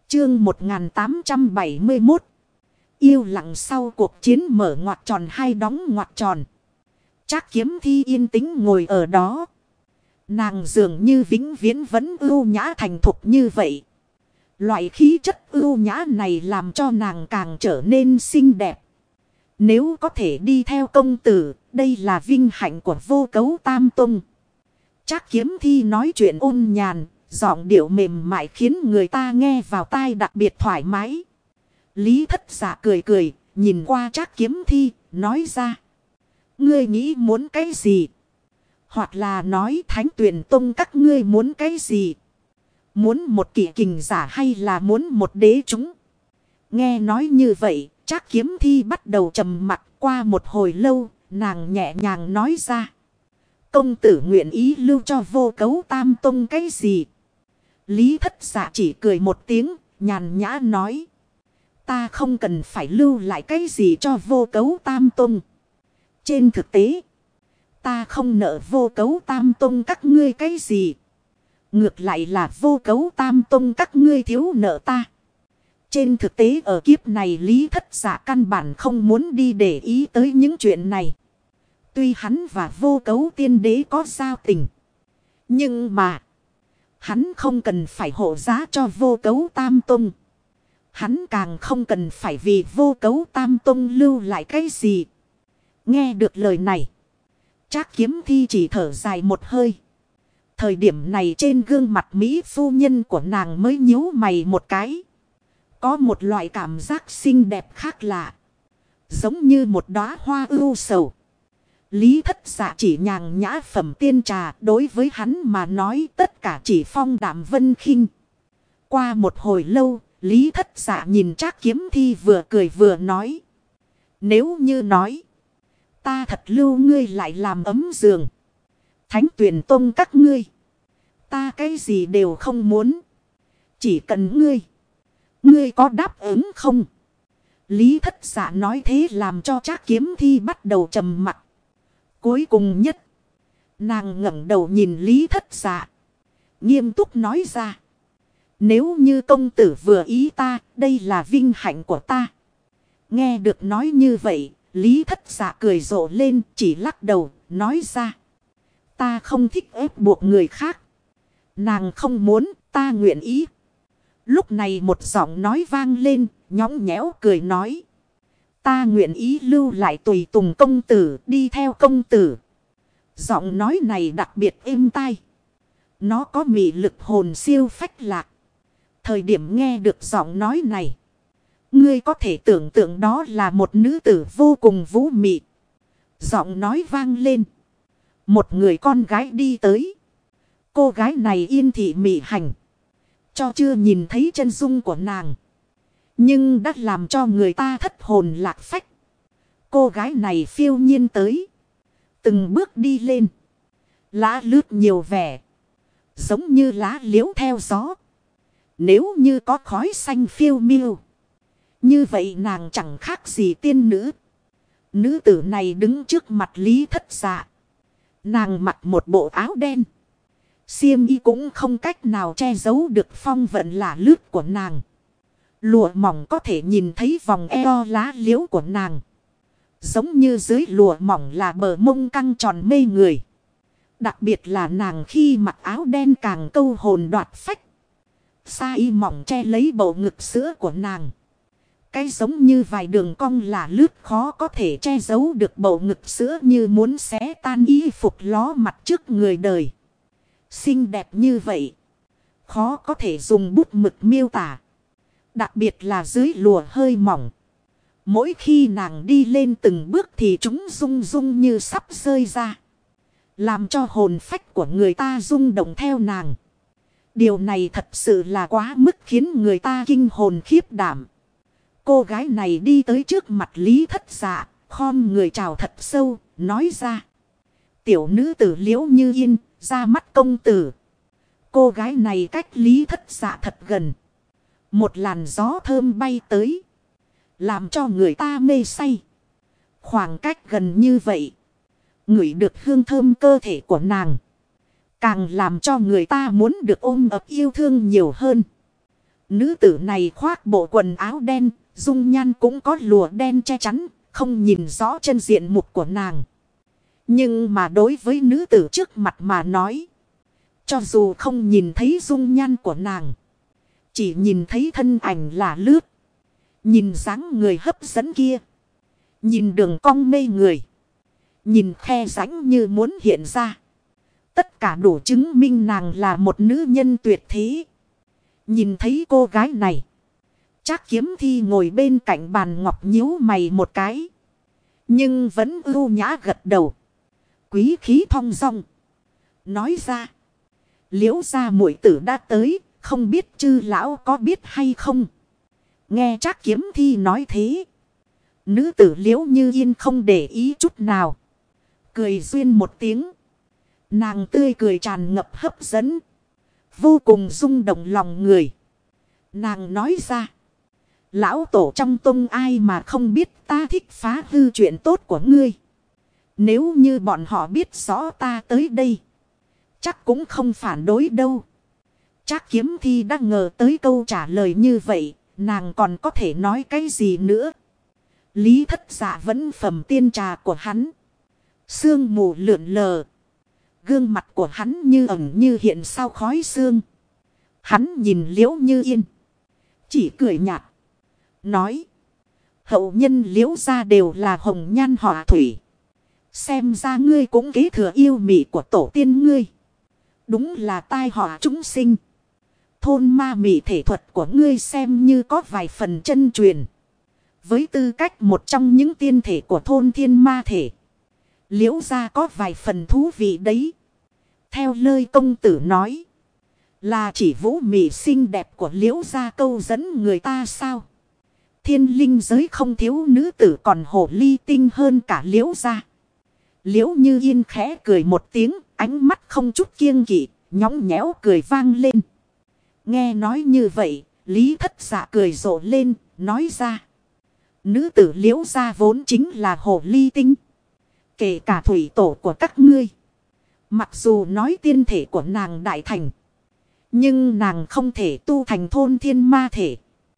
Chương 1871. Yêu lặng sau cuộc chiến mở ngoặc tròn hay đóng ngoặc tròn. Trác Kiếm Thi yên tĩnh ngồi ở đó. Nàng dường như vĩnh viễn vẫn ưu nhã thành thục như vậy. Loại khí chất ưu nhã này làm cho nàng càng trở nên xinh đẹp. Nếu có thể đi theo công tử, đây là vinh hạnh của Vô Cấu Tam Tông. Trác Kiếm Thi nói chuyện ôn nhàn, giọng điệu mềm mại khiến người ta nghe vào tai đặc biệt thoải mái. Lý Thất Dạ cười cười, nhìn qua Trác Kiếm Thi, nói ra. Ngươi nghĩ muốn cái gì? Hoặc là nói Thánh Tuyền Tông các ngươi muốn cái gì? Muốn một kỵ kình giả hay là muốn một đế chúng? Nghe nói như vậy, Trác Kiếm Thi bắt đầu trầm mặc. Qua một hồi lâu, nàng nhẹ nhàng nói ra. Công tử nguyện ý lưu cho Vô Cấu Tam Tông cái gì? Lý Thất Dạ chỉ cười một tiếng, nhàn nhã nói. Ta không cần phải lưu lại cái gì cho Vô Cấu Tam Tông. Trên thực tế, ta không nợ Vô Cấu Tam Tông các ngươi cái gì. Ngược lại là Vô Cấu Tam Tông các ngươi thiếu nợ ta. Trên thực tế ở kiếp này Lý Thất Dạ căn bản không muốn đi để ý tới những chuyện này. Tuy hắn và Vô Cấu Tiên Đế có giao tình. Nhưng mà hắn không cần phải hộ giá cho Vô Cấu Tam Tông. Hắn càng không cần phải vì Vô Cấu Tam Tông lưu lại cái gì. Nghe được lời này, Trác Kiếm Thi chỉ thở dài một hơi. Thời điểm này trên gương mặt Mỹ phu nhân của nàng mới nhíu mày một cái. Có một loại cảm giác xinh đẹp khác lạ. Giống như một đóa hoa ưu sầu. Lý Thất Dạ chỉ nhàn nhã phẩm tiên trà, đối với hắn mà nói tất cả chỉ phong đạm vân khinh. Qua một hồi lâu, Lý Thất Dạ nhìn Trác Kiếm Thi vừa cười vừa nói. Nếu như nói, ta thật lưu ngươi lại làm ấm giường. Thánh Tuyền Tông các ngươi, ta cái gì đều không muốn. Chỉ cần ngươi. Ngươi có đáp ứng không? Lý Thất Dạ nói thế làm cho Trác Kiếm Thi bắt đầu trầm mặc. Cuối cùng nhất, nàng ngẩng đầu nhìn Lý Thất Dạ, nghiêm túc nói ra. Nếu như công tử vừa ý ta, đây là vinh hạnh của ta. Nghe được nói như vậy, Lý Thất Dạ cười rộ lên, chỉ lắc đầu, nói ra. Ta không thích ép buộc người khác. Nàng không muốn, ta nguyện ý. Lúc này một giọng nói vang lên, nhõng nhẽo cười nói. Ta nguyện ý lưu lại tùy tùng công tử, đi theo công tử. Giọng nói này đặc biệt êm tai. Nó có mị lực hồn siêu phách lạc. Thời điểm nghe được giọng nói này, ngươi có thể tưởng tượng đó là một nữ tử vô cùng vũ mị. Giọng nói vang lên. Một người con gái đi tới. Cô gái này yên thị mị hành. Cho chưa nhìn thấy chân dung của nàng, nhưng đã làm cho người ta thất hồn lạc phách. Cô gái này phiêu nhiên tới. Từng bước đi lên. Lá lướt nhiều vẻ. Giống như lá liễu theo gió. Nếu như có khói xanh phiêu miêu, như vậy nàng chẳng khác gì tiên nữ. Nữ tử này đứng trước mặt Lý Thất Dạ. Nàng mặc một bộ áo đen. Xiêm y cũng không cách nào che giấu được phong vận lả lướt của nàng. Lụa mỏng có thể nhìn thấy vòng eo lá liễu của nàng. Giống như dưới lụa mỏng là bờ mông căng tròn mê người. Đặc biệt là nàng khi mặc áo đen càng câu hồn đoạt phách. Sa y mỏng che lấy bầu ngực sữa của nàng. Cái giống như vài đường cong lả lướt khó có thể che giấu được bầu ngực sữa như muốn xé tan y phục ló mặt trước người đời. Xinh đẹp như vậy, khó có thể dùng bút mực miêu tả. Đặc biệt là dưới lụa hơi mỏng. Mỗi khi nàng đi lên từng bước thì chúng rung rung như sắp rơi ra. Làm cho hồn phách của người ta rung động theo nàng. Điều này thật sự là quá mức khiến người ta kinh hồn khiếp đảm. Cô gái này đi tới trước mặt Lý Thất Dạ, khom người chào thật sâu, nói ra. Tiểu nữ tử Liễu Như Yên, ra mắt công tử. Cô gái này cách Lý Thất Dạ thật gần. Một làn gió thơm bay tới, làm cho người ta mê say. Khoảng cách gần như vậy, ngửi được hương thơm cơ thể của nàng, càng làm cho người ta muốn được ôm ấp yêu thương nhiều hơn. Nữ tử này khoác bộ quần áo đen, dung nhan cũng có lụa đen che chắn, không nhìn rõ chân diện mục của nàng. Nhưng mà đối với nữ tử trước mặt mà nói, cho dù không nhìn thấy dung nhan của nàng, chỉ nhìn thấy thân ảnh là lướt, nhìn dáng người hấp dẫn kia, nhìn đường cong mê người, nhìn khe rãnh như muốn hiện ra. Tất cả đủ chứng minh nàng là một nữ nhân tuyệt thế. Nhìn thấy cô gái này, Trác Kiếm Thi ngồi bên cạnh bàn ngọc nhíu mày một cái, nhưng vẫn ưu nhã gật đầu, quý khí thong dong nói ra: Liễu gia muội tử đã tới, không biết chư lão có biết hay không? Nghe Trác Kiếm Thi nói thế, nữ tử Liễu Như Yên không để ý chút nào, cười duyên một tiếng. Nàng tươi cười tràn ngập hấp dẫn, vô cùng rung động lòng người. Nàng nói ra: Lão tổ trong tông ai mà không biết ta thích phá hư chuyện tốt của ngươi. Nếu như bọn họ biết rõ ta tới đây, chắc cũng không phản đối đâu. Trác Kiếm Thi đã ngờ tới câu trả lời như vậy, nàng còn có thể nói cái gì nữa. Lý Thất Dạ vẫn phẩm tiên trà của hắn. Sương mù lượn lờ, gương mặt của hắn như ẩn như hiện sau khói sương. Hắn nhìn Liễu Như Yên, chỉ cười nhạt, nói: Hậu nhân Liễu gia đều là hồng nhan họa thủy. Xem ra ngươi cũng kế thừa yêu mị của tổ tiên ngươi. Đúng là tai họa chúng sinh. Thôn ma mị thể thuật của ngươi xem như có vài phần chân truyền. Với tư cách một trong những tiên thể của thôn thiên ma thể, Liễu gia có vài phần thú vị đấy. Theo lời công tử nói, là chỉ vũ mị xinh đẹp của Liễu gia câu dẫn người ta sao? Thiên linh giới không thiếu nữ tử còn hồ ly tinh hơn cả Liễu gia. Liễu Như Yên khẽ cười một tiếng, ánh mắt không chút kiêng kỵ, nhõng nhẽo cười vang lên. Nghe nói như vậy, Lý Thất Dạ cười rộ lên, nói ra: Nữ tử Liễu gia vốn chính là hồ ly tinh, kể cả thủy tổ của các ngươi. Mặc dù nói tiên thể của nàng đại thành, nhưng nàng không thể tu thành thôn thiên ma thể,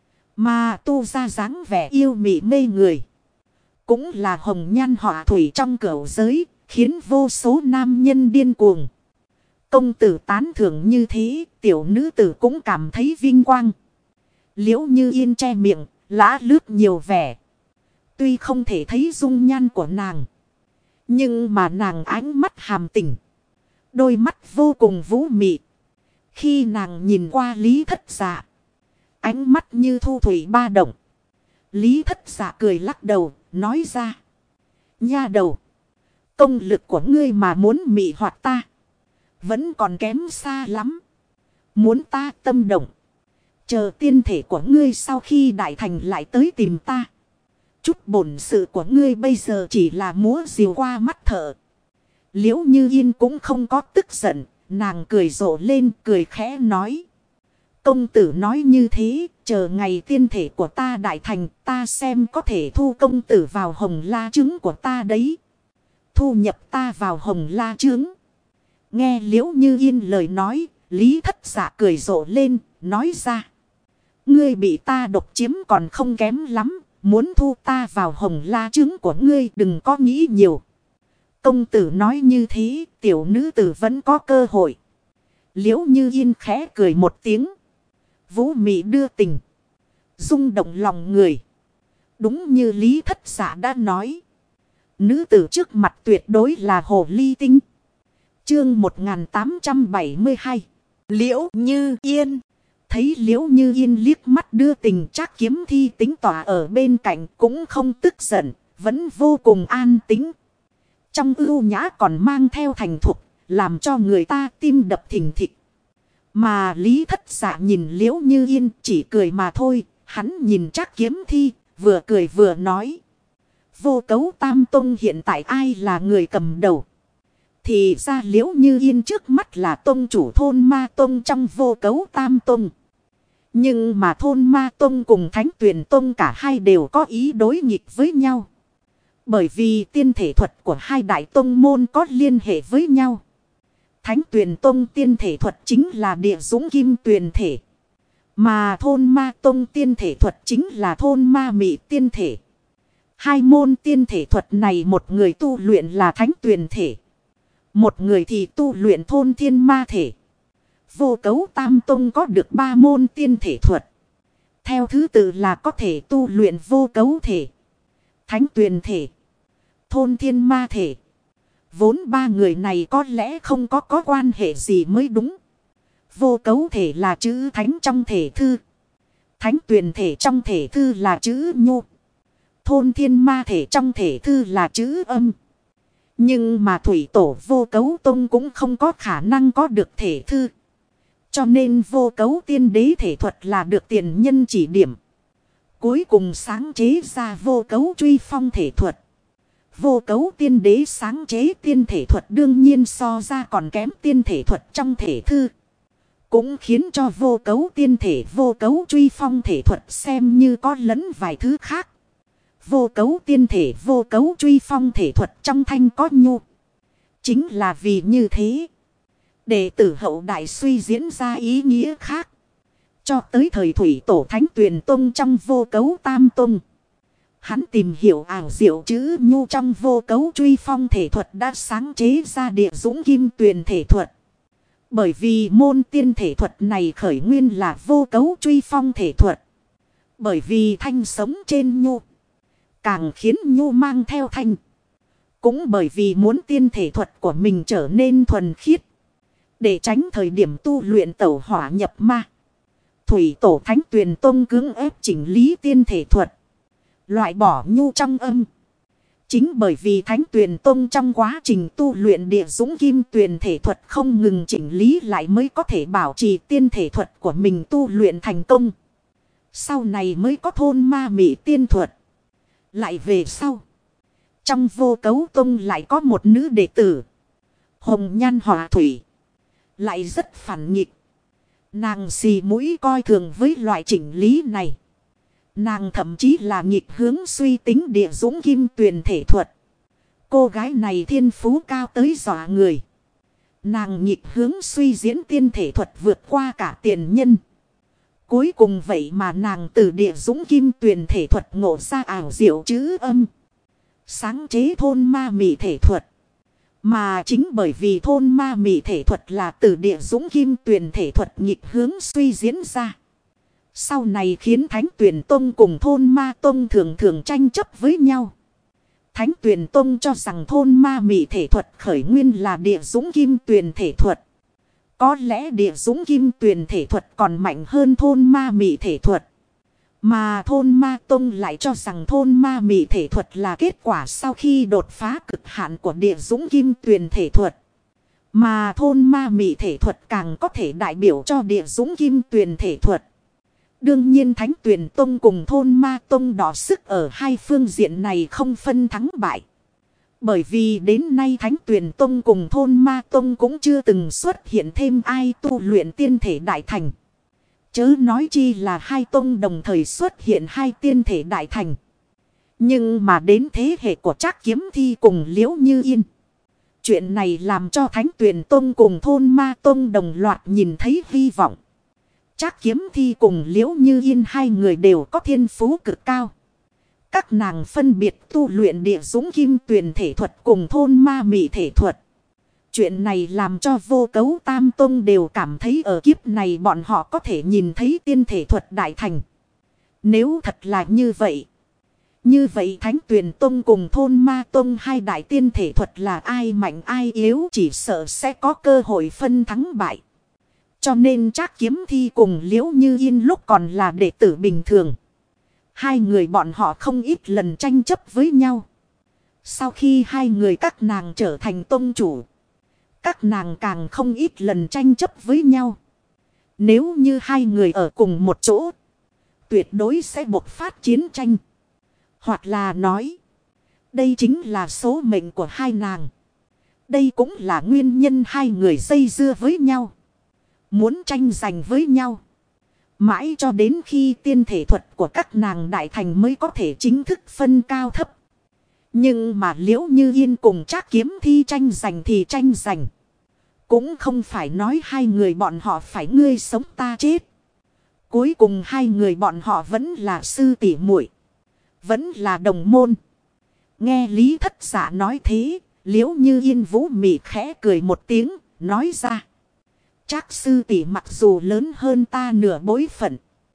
mà tu ra dáng vẻ yêu mị mê người. Cũng là hồng nhan họa thủy trong cửu giới, khiến vô số nam nhân điên cuồng. Công tử tán thưởng như thế, tiểu nữ tử cũng cảm thấy vinh quang. Liễu Như Yên che miệng, lã lướt nhiều vẻ. Tuy không thể thấy dung nhan của nàng, nhưng mà nàng ánh mắt hàm tình, đôi mắt vô cùng vũ mị. Khi nàng nhìn qua Lý Thất Dạ, ánh mắt như thu thủy ba động. Lý Thất Dạ cười lắc đầu, nói ra: Nha đầu, công lực của ngươi mà muốn mị hoặc ta, vẫn còn kém xa lắm. Muốn ta tâm động, chờ tiên thể của ngươi sau khi đại thành lại tới tìm ta. Chút bổn sự của ngươi bây giờ chỉ là múa diều qua mắt thợ. Liễu Như Yên cũng không có tức giận, nàng cười rộ lên, cười khẽ nói: Công tử nói như thế, chờ ngày tiên thể của ta đại thành, ta xem có thể thu công tử vào hồng la trứng của ta đấy. Thu nhập ta vào hồng la trứng. Nghe Liễu Như Yên lời nói, Lý Thất Dạ cười rộ lên, nói ra: Ngươi bị ta độc chiếm còn không kém lắm, muốn thu ta vào hồng la trứng của ngươi đừng có nghĩ nhiều. Công tử nói như thế, tiểu nữ tử vẫn có cơ hội. Liễu Như Yên khẽ cười một tiếng, vũ mị đưa tình, rung động lòng người. Đúng như Lý Thất Dạ đã nói, nữ tử trước mặt tuyệt đối là hồ ly tinh. Chương 1872. Liễu Như Yên. Thấy Liễu Như Yên liếc mắt đưa tình, Trác Kiếm Thi tính tỏa ở bên cạnh cũng không tức giận, vẫn vô cùng an tĩnh. Trong ưu nhã còn mang theo thành thục, làm cho người ta tim đập thình thịch. Mà Lý Thất Dạ nhìn Liễu Như Yên chỉ cười mà thôi. Hắn nhìn Trác Kiếm Thi, vừa cười vừa nói: Vô Cấu Tam Tông hiện tại ai là người cầm đầu? Thì ra Liễu Như Yên trước mắt là tông chủ thôn Ma Tông trong Vô Cấu Tam Tông. Nhưng mà thôn Ma Tông cùng Thánh Tuyền Tông cả hai đều có ý đối nghịch với nhau. Bởi vì tiên thể thuật của hai đại tông môn có liên hệ với nhau. Thánh Tuyền Tông tiên thể thuật chính là địa dũng kim tuyền thể. Mà thôn ma tông tiên thể thuật chính là thôn ma mị tiên thể. Hai môn tiên thể thuật này một người tu luyện là thánh tuyền thể. Một người thì tu luyện thôn thiên ma thể. Vô Cấu Tam Tông có được 3 môn tiên thể thuật. Theo thứ tự là có thể tu luyện vô cấu thể, thánh tuyền thể, thôn thiên ma thể. Vốn 3 người này có lẽ không có quan hệ gì mới đúng. Vô cấu thể là chữ thánh trong thể thư. Thánh tuyền thể trong thể thư là chữ nhu. Thôn thiên ma thể trong thể thư là chữ âm. Nhưng mà thủy tổ Vô Cấu Tông cũng không có khả năng có được thể thư. Cho nên vô cấu tiên đế thể thuật là được tiền nhân chỉ điểm. Cuối cùng sáng chế ra vô cấu truy phong thể thuật. Vô cấu tiên đế sáng chế tiên thể thuật đương nhiên so ra còn kém tiên thể thuật trong thể thư. Cũng khiến cho vô cấu tiên thể vô cấu truy phong thể thuật xem như có lẫn vài thứ khác. Vô cấu tiên thể vô cấu truy phong thể thuật trong thanh có nhu. Chính là vì như thế. Đệ tử hậu đại suy diễn ra ý nghĩa khác. Cho tới thời thủy tổ thánh tuyền tông trong vô cấu tam tông. Hắn tìm hiểu ảo diệu chữ nhu trong vô cấu truy phong thể thuật đã sáng chế ra địa dũng kim tuyền thể thuật. Bởi vì môn tiên thể thuật này khởi nguyên là vô cấu truy phong thể thuật. Bởi vì thanh sống trên nhu. Càng khiến nhu mang theo thanh. Cũng bởi vì muốn tiên thể thuật của mình trở nên thuần khiết. Để tránh thời điểm tu luyện tẩu hỏa nhập ma. Thủy tổ thánh tuyền tông cưỡng ép chỉnh lý tiên thể thuật. Loại bỏ nhu trong âm. Chính bởi vì thánh tuyền tông trong quá trình tu luyện địa dũng kim tuyền thể thuật không ngừng chỉnh lý lại mới có thể bảo trì tiên thể thuật của mình tu luyện thành công. Sau này mới có thôn ma mị tiên thuật. Lại về sau. Trong vô cấu tông lại có một nữ đệ tử. Hồng Nhan Họa Thủy. Lại rất phản nghịch. Nàng xì mũi coi thường với loại chỉnh lý này. Nàng thậm chí là nghịch hướng suy tính địa dũng kim tuyền thể thuật. Cô gái này thiên phú cao tới dọa người. Nàng nghịch hướng suy diễn tiên thể thuật vượt qua cả tiền nhân. Cuối cùng vậy mà nàng từ địa dũng kim tuyền thể thuật ngộ ra ảo diệu chữ âm. Sáng chế thôn ma mị thể thuật. Mà chính bởi vì thôn ma mị thể thuật là từ địa dũng kim tuyền thể thuật nghịch hướng suy diễn ra. Sau này khiến Thánh Tuyền Tông cùng thôn ma tông thường thường tranh chấp với nhau. Thánh Tuyền Tông cho rằng thôn ma mị thể thuật khởi nguyên là địa dũng kim tuyền thể thuật. Có lẽ địa dũng kim tuyền thể thuật còn mạnh hơn thôn ma mị thể thuật. Mà thôn ma tông lại cho rằng thôn ma mị thể thuật là kết quả sau khi đột phá cực hạn của địa dũng kim tuyền thể thuật. Mà thôn ma mị thể thuật càng có thể đại biểu cho địa dũng kim tuyền thể thuật. Đương nhiên Thánh Tuyền Tông cùng thôn ma tông đọ sức ở hai phương diện này không phân thắng bại. Bởi vì đến nay Thánh Tuyền Tông cùng thôn ma tông cũng chưa từng xuất hiện thêm ai tu luyện tiên thể đại thành. Chớ nói chi là hai tông đồng thời xuất hiện hai tiên thể đại thành. Nhưng mà đến thế hệ của Trác Kiếm Thi cùng Liễu Như Yên. Chuyện này làm cho Thánh Tuyền Tông cùng thôn ma tông đồng loạt nhìn thấy hy vọng. Trác Kiếm Thi cùng Liễu Như Yên hai người đều có thiên phú cực cao. Các nàng phân biệt tu luyện địa dũng kim tuyền thể thuật cùng thôn ma mị thể thuật. Chuyện này làm cho vô cấu tam tông đều cảm thấy ở kiếp này bọn họ có thể nhìn thấy tiên thể thuật đại thành. Nếu thật là như vậy. Như vậy Thánh Tuyền Tông cùng thôn ma tông hai đại tiên thể thuật là ai mạnh ai yếu chỉ sợ sẽ có cơ hội phân thắng bại. Cho nên Trác Kiếm Thi cùng Liễu Như Yên lúc còn là đệ tử bình thường. Hai người bọn họ không ít lần tranh chấp với nhau. Sau khi hai người các nàng trở thành tông chủ. Các nàng càng không ít lần tranh chấp với nhau. Nếu như hai người ở cùng một chỗ. Tuyệt đối sẽ bộc phát chiến tranh. Hoặc là nói. Đây chính là số mệnh của hai nàng. Đây cũng là nguyên nhân hai người dây dưa với nhau. Muốn tranh giành với nhau. Mãi cho đến khi tiên thể thuật của các nàng đại thành mới có thể chính thức phân cao thấp. Nhưng mà Liễu Như Yên cùng Trác Kiếm Thi tranh giành thì tranh giành. Cũng không phải nói hai người bọn họ phải ngươi sống ta chết. Cuối cùng hai người bọn họ vẫn là sư tỷ muội, vẫn là đồng môn. Nghe Lý Thất Dạ nói thế, Liễu Như Yên vũ mị khẽ cười một tiếng, nói ra. Trác sư tỷ mặc dù lớn hơn ta nửa bối phận,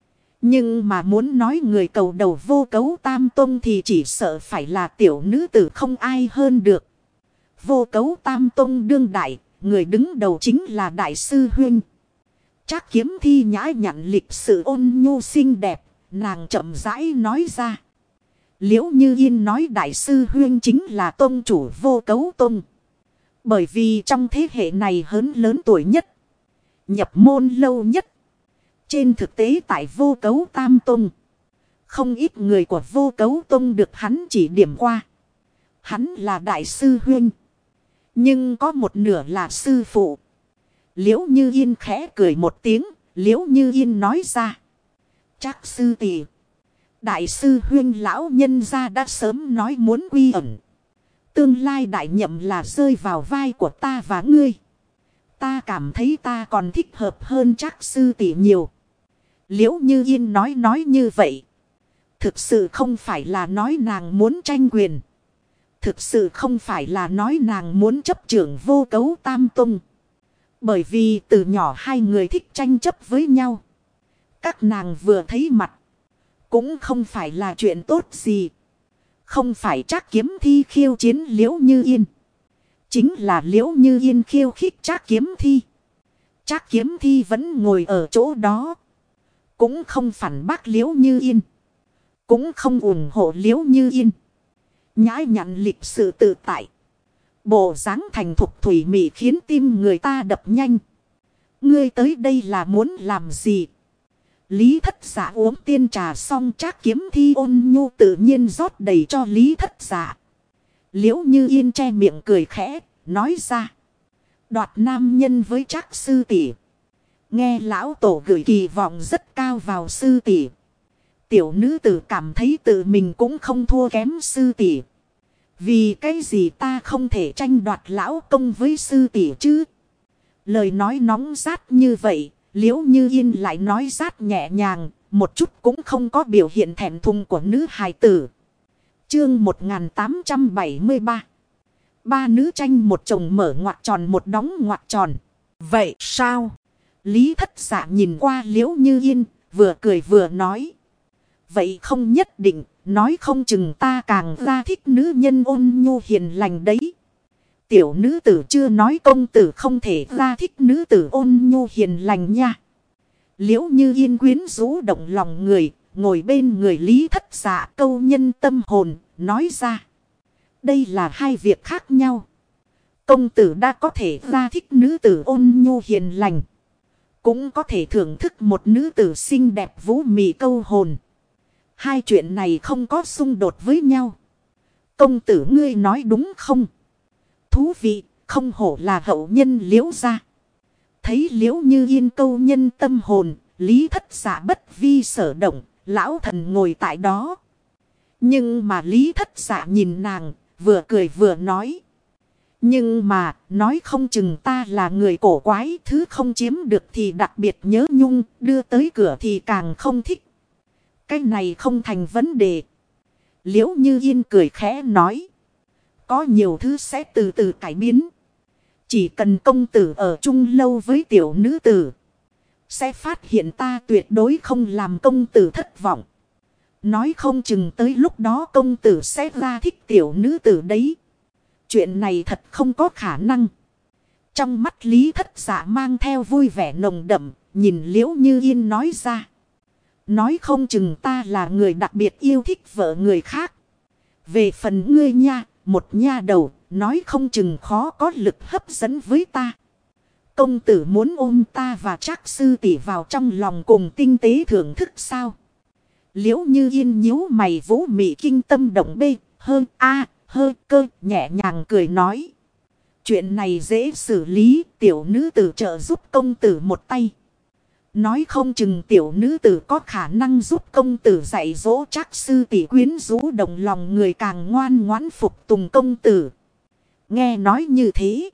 nhưng mà muốn nói người cầu đầu vô cấu tam tông thì chỉ sợ phải là tiểu nữ tử không ai hơn được. Vô cấu tam tông đương đại, người đứng đầu chính là đại sư huynh. Trác Kiếm Thi nhã nhặn lịch sự ôn nhu xinh đẹp, nàng chậm rãi nói ra. Liễu Như Yên nói đại sư huynh chính là tông chủ vô cấu tông. Bởi vì trong thế hệ này hớn lớn tuổi nhất, nhập môn lâu nhất. Trên thực tế tại vô cấu tam tông, không ít người của vô cấu tông được hắn chỉ điểm qua. Hắn là đại sư huynh, nhưng có một nửa là sư phụ. Liễu Như Yên khẽ cười một tiếng, Liễu Như Yên nói ra. Trác sư tỷ, đại sư huynh lão nhân gia đã sớm nói muốn quy ẩn. Tương lai đại nhậm là rơi vào vai của ta và ngươi. Ta cảm thấy ta còn thích hợp hơn Trác sư tỷ nhiều. Liễu Như Yên nói như vậy, thực sự không phải là nói nàng muốn tranh quyền. Thực sự không phải là nói nàng muốn chấp trưởng vô cấu tam tông. Bởi vì từ nhỏ hai người thích tranh chấp với nhau. Các nàng vừa thấy mặt, cũng không phải là chuyện tốt gì. Không phải Trác Kiếm Thi khiêu chiến Liễu Như Yên, chính là Liễu Như Yên khiêu khích Trác Kiếm Thi. Trác Kiếm Thi vẫn ngồi ở chỗ đó, cũng không phản bác Liễu Như Yên, cũng không ủng hộ Liễu Như Yên. Nhã nhặn lịch sự tự tại, bộ dáng thành thục thủy mị khiến tim người ta đập nhanh. Ngươi tới đây là muốn làm gì? Lý Thất Dạ uống tiên trà xong, Trác Kiếm Thi ôn nhu tự nhiên rót đầy cho Lý Thất Dạ. Liễu Như Yên che miệng cười khẽ, nói ra. Đoạt nam nhân với Trác sư tỷ. Nghe lão tổ gửi kỳ vọng rất cao vào sư tỷ. Tiểu nữ tử cảm thấy tự mình cũng không thua kém sư tỷ. Vì cái gì ta không thể tranh đoạt lão công với sư tỷ chứ? Lời nói nóng rát như vậy, Liễu Như Yên lại nói rát nhẹ nhàng, một chút cũng không có biểu hiện thẹn thùng của nữ hài tử. Chương 1873. Ba nữ tranh một chồng mở ngoặc tròn một đóng ngoặc tròn. Vậy sao? Lý Thất Dạ nhìn qua Liễu Như Yên, vừa cười vừa nói. Vậy không nhất định, nói không chừng ta càng ra thích nữ nhân ôn nhu hiền lành đấy. Tiểu nữ tử chưa nói công tử không thể ra thích nữ tử ôn nhu hiền lành nha. Liễu Như Yên quyến rũ động lòng người, ngồi bên người Lý Thất Dạ câu nhân tâm hồn, nói ra. Đây là hai việc khác nhau. Công tử đã có thể ra thích nữ tử ôn nhu hiền lành, cũng có thể thưởng thức một nữ tử xinh đẹp vũ mị câu hồn. Hai chuyện này không có xung đột với nhau. Công tử ngươi nói đúng không? Thú vị, không hổ là hậu nhân Liễu gia. Thấy Liễu Như Yên câu nhân tâm hồn, Lý Thất Dạ bất vi sở động, lão thần ngồi tại đó. Nhưng mà Lý Thất Dạ nhìn nàng, vừa cười vừa nói. Nhưng mà, nói không chừng ta là người cổ quái, thứ không chiếm được thì đặc biệt nhớ nhung, đưa tới cửa thì càng không thích. Cái này không thành vấn đề. Liễu Như Yên cười khẽ nói. Có nhiều thứ sẽ từ từ cải biến. Chỉ cần công tử ở chung lâu với tiểu nữ tử, sẽ phát hiện ta tuyệt đối không làm công tử thất vọng. Nói không chừng tới lúc đó công tử sẽ ra thích tiểu nữ tử đấy. Chuyện này thật không có khả năng. Trong mắt Lý Thất Dạ mang theo vui vẻ nồng đậm, nhìn Liễu Như Yên nói ra. Nói không chừng ta là người đặc biệt yêu thích vợ người khác. Về phần ngươi nha, một nha đầu, nói không chừng khó có lực hấp dẫn với ta. Công tử muốn ôm ta và Trác sư tỷ vào trong lòng cùng tinh tế thưởng thức sao? Liễu Như Yên nhíu mày vũ mị kinh tâm động bê, hơn a hơi cơ nhẹ nhàng cười nói. Chuyện này dễ xử lý, tiểu nữ tử trợ giúp công tử một tay. Nói không chừng tiểu nữ tử có khả năng giúp công tử dạy dỗ Trác sư tỷ quyến rũ động lòng người càng ngoan ngoãn phục tùng công tử. Nghe nói như thế,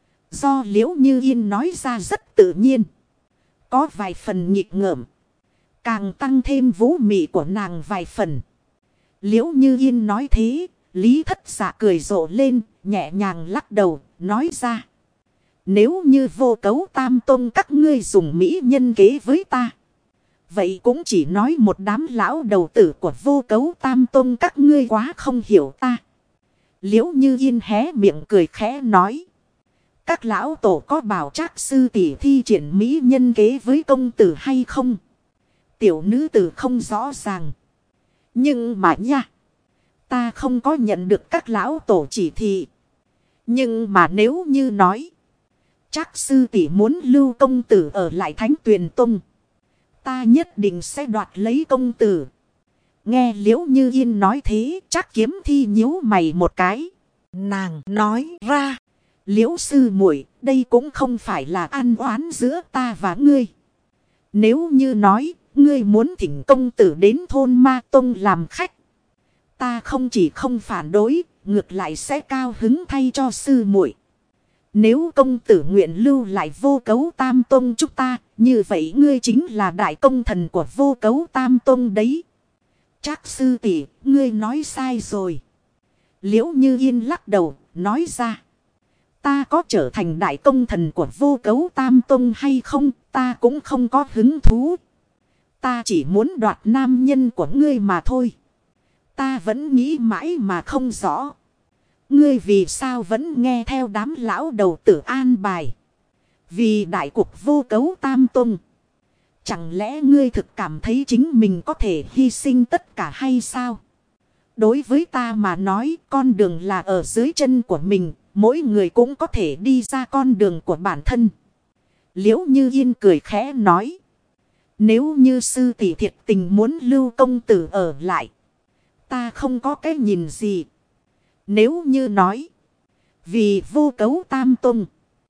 do Liễu Như Yên nói ra rất tự nhiên, có vài phần nghịch ngợm. càng tăng thêm vũ mị của nàng vài phần. Liễu Như Yên nói thế, Lý Thất Dạ cười rộ lên, nhẹ nhàng lắc đầu, nói ra. Nếu như Vô Cấu Tam Tông các ngươi dùng mỹ nhân kế với ta, vậy cũng chỉ nói một đám lão đầu tử của Vô Cấu Tam Tông các ngươi quá không hiểu ta. Liễu Như Yên hé miệng cười khẽ nói. Các lão tổ có bảo Trác sư tỷ thi triển mỹ nhân kế với công tử hay không? Tiểu nữ tử không rõ ràng. Nhưng mà nha, ta không có nhận được các lão tổ chỉ thị. Nhưng mà nếu như nói, Trác sư tỷ muốn lưu công tử ở lại Thánh Tuyền Tông, ta nhất định sẽ đoạt lấy công tử. Nghe Liễu Như Yên nói thế, Trác Kiếm Thi nhíu mày một cái. Nàng nói ra. Liễu sư muội, đây cũng không phải là ăn oán giữa ta và ngươi. Nếu như nói, ngươi muốn thỉnh công tử đến thôn Ma Tông làm khách, ta không chỉ không phản đối, ngược lại sẽ cao hứng thay cho sư muội. Nếu công tử nguyện lưu lại Vô Cấu Tam Tông chúng ta, như vậy ngươi chính là đại công thần của Vô Cấu Tam Tông đấy. Trác sư tỷ, ngươi nói sai rồi. Liễu Như Yên lắc đầu, nói ra. Ta có trở thành đại công thần của Vô Cấu Tam Tông hay không, ta cũng không có hứng thú. Ta chỉ muốn đoạt nam nhân của ngươi mà thôi. Ta vẫn nghĩ mãi mà không rõ. Ngươi vì sao vẫn nghe theo đám lão đầu tử an bài? Vì đại cục Vô Cấu Tam Tông. Chẳng lẽ ngươi thực cảm thấy chính mình có thể hy sinh tất cả hay sao? Đối với ta mà nói, con đường là ở dưới chân của mình. Mỗi người cũng có thể đi ra con đường của bản thân. Liễu Như Yên cười khẽ nói. Nếu như sư tỷ thiệt tình muốn lưu công tử ở lại, ta không có cái nhìn gì. Nếu như nói, vì Vô Cấu Tam Tông,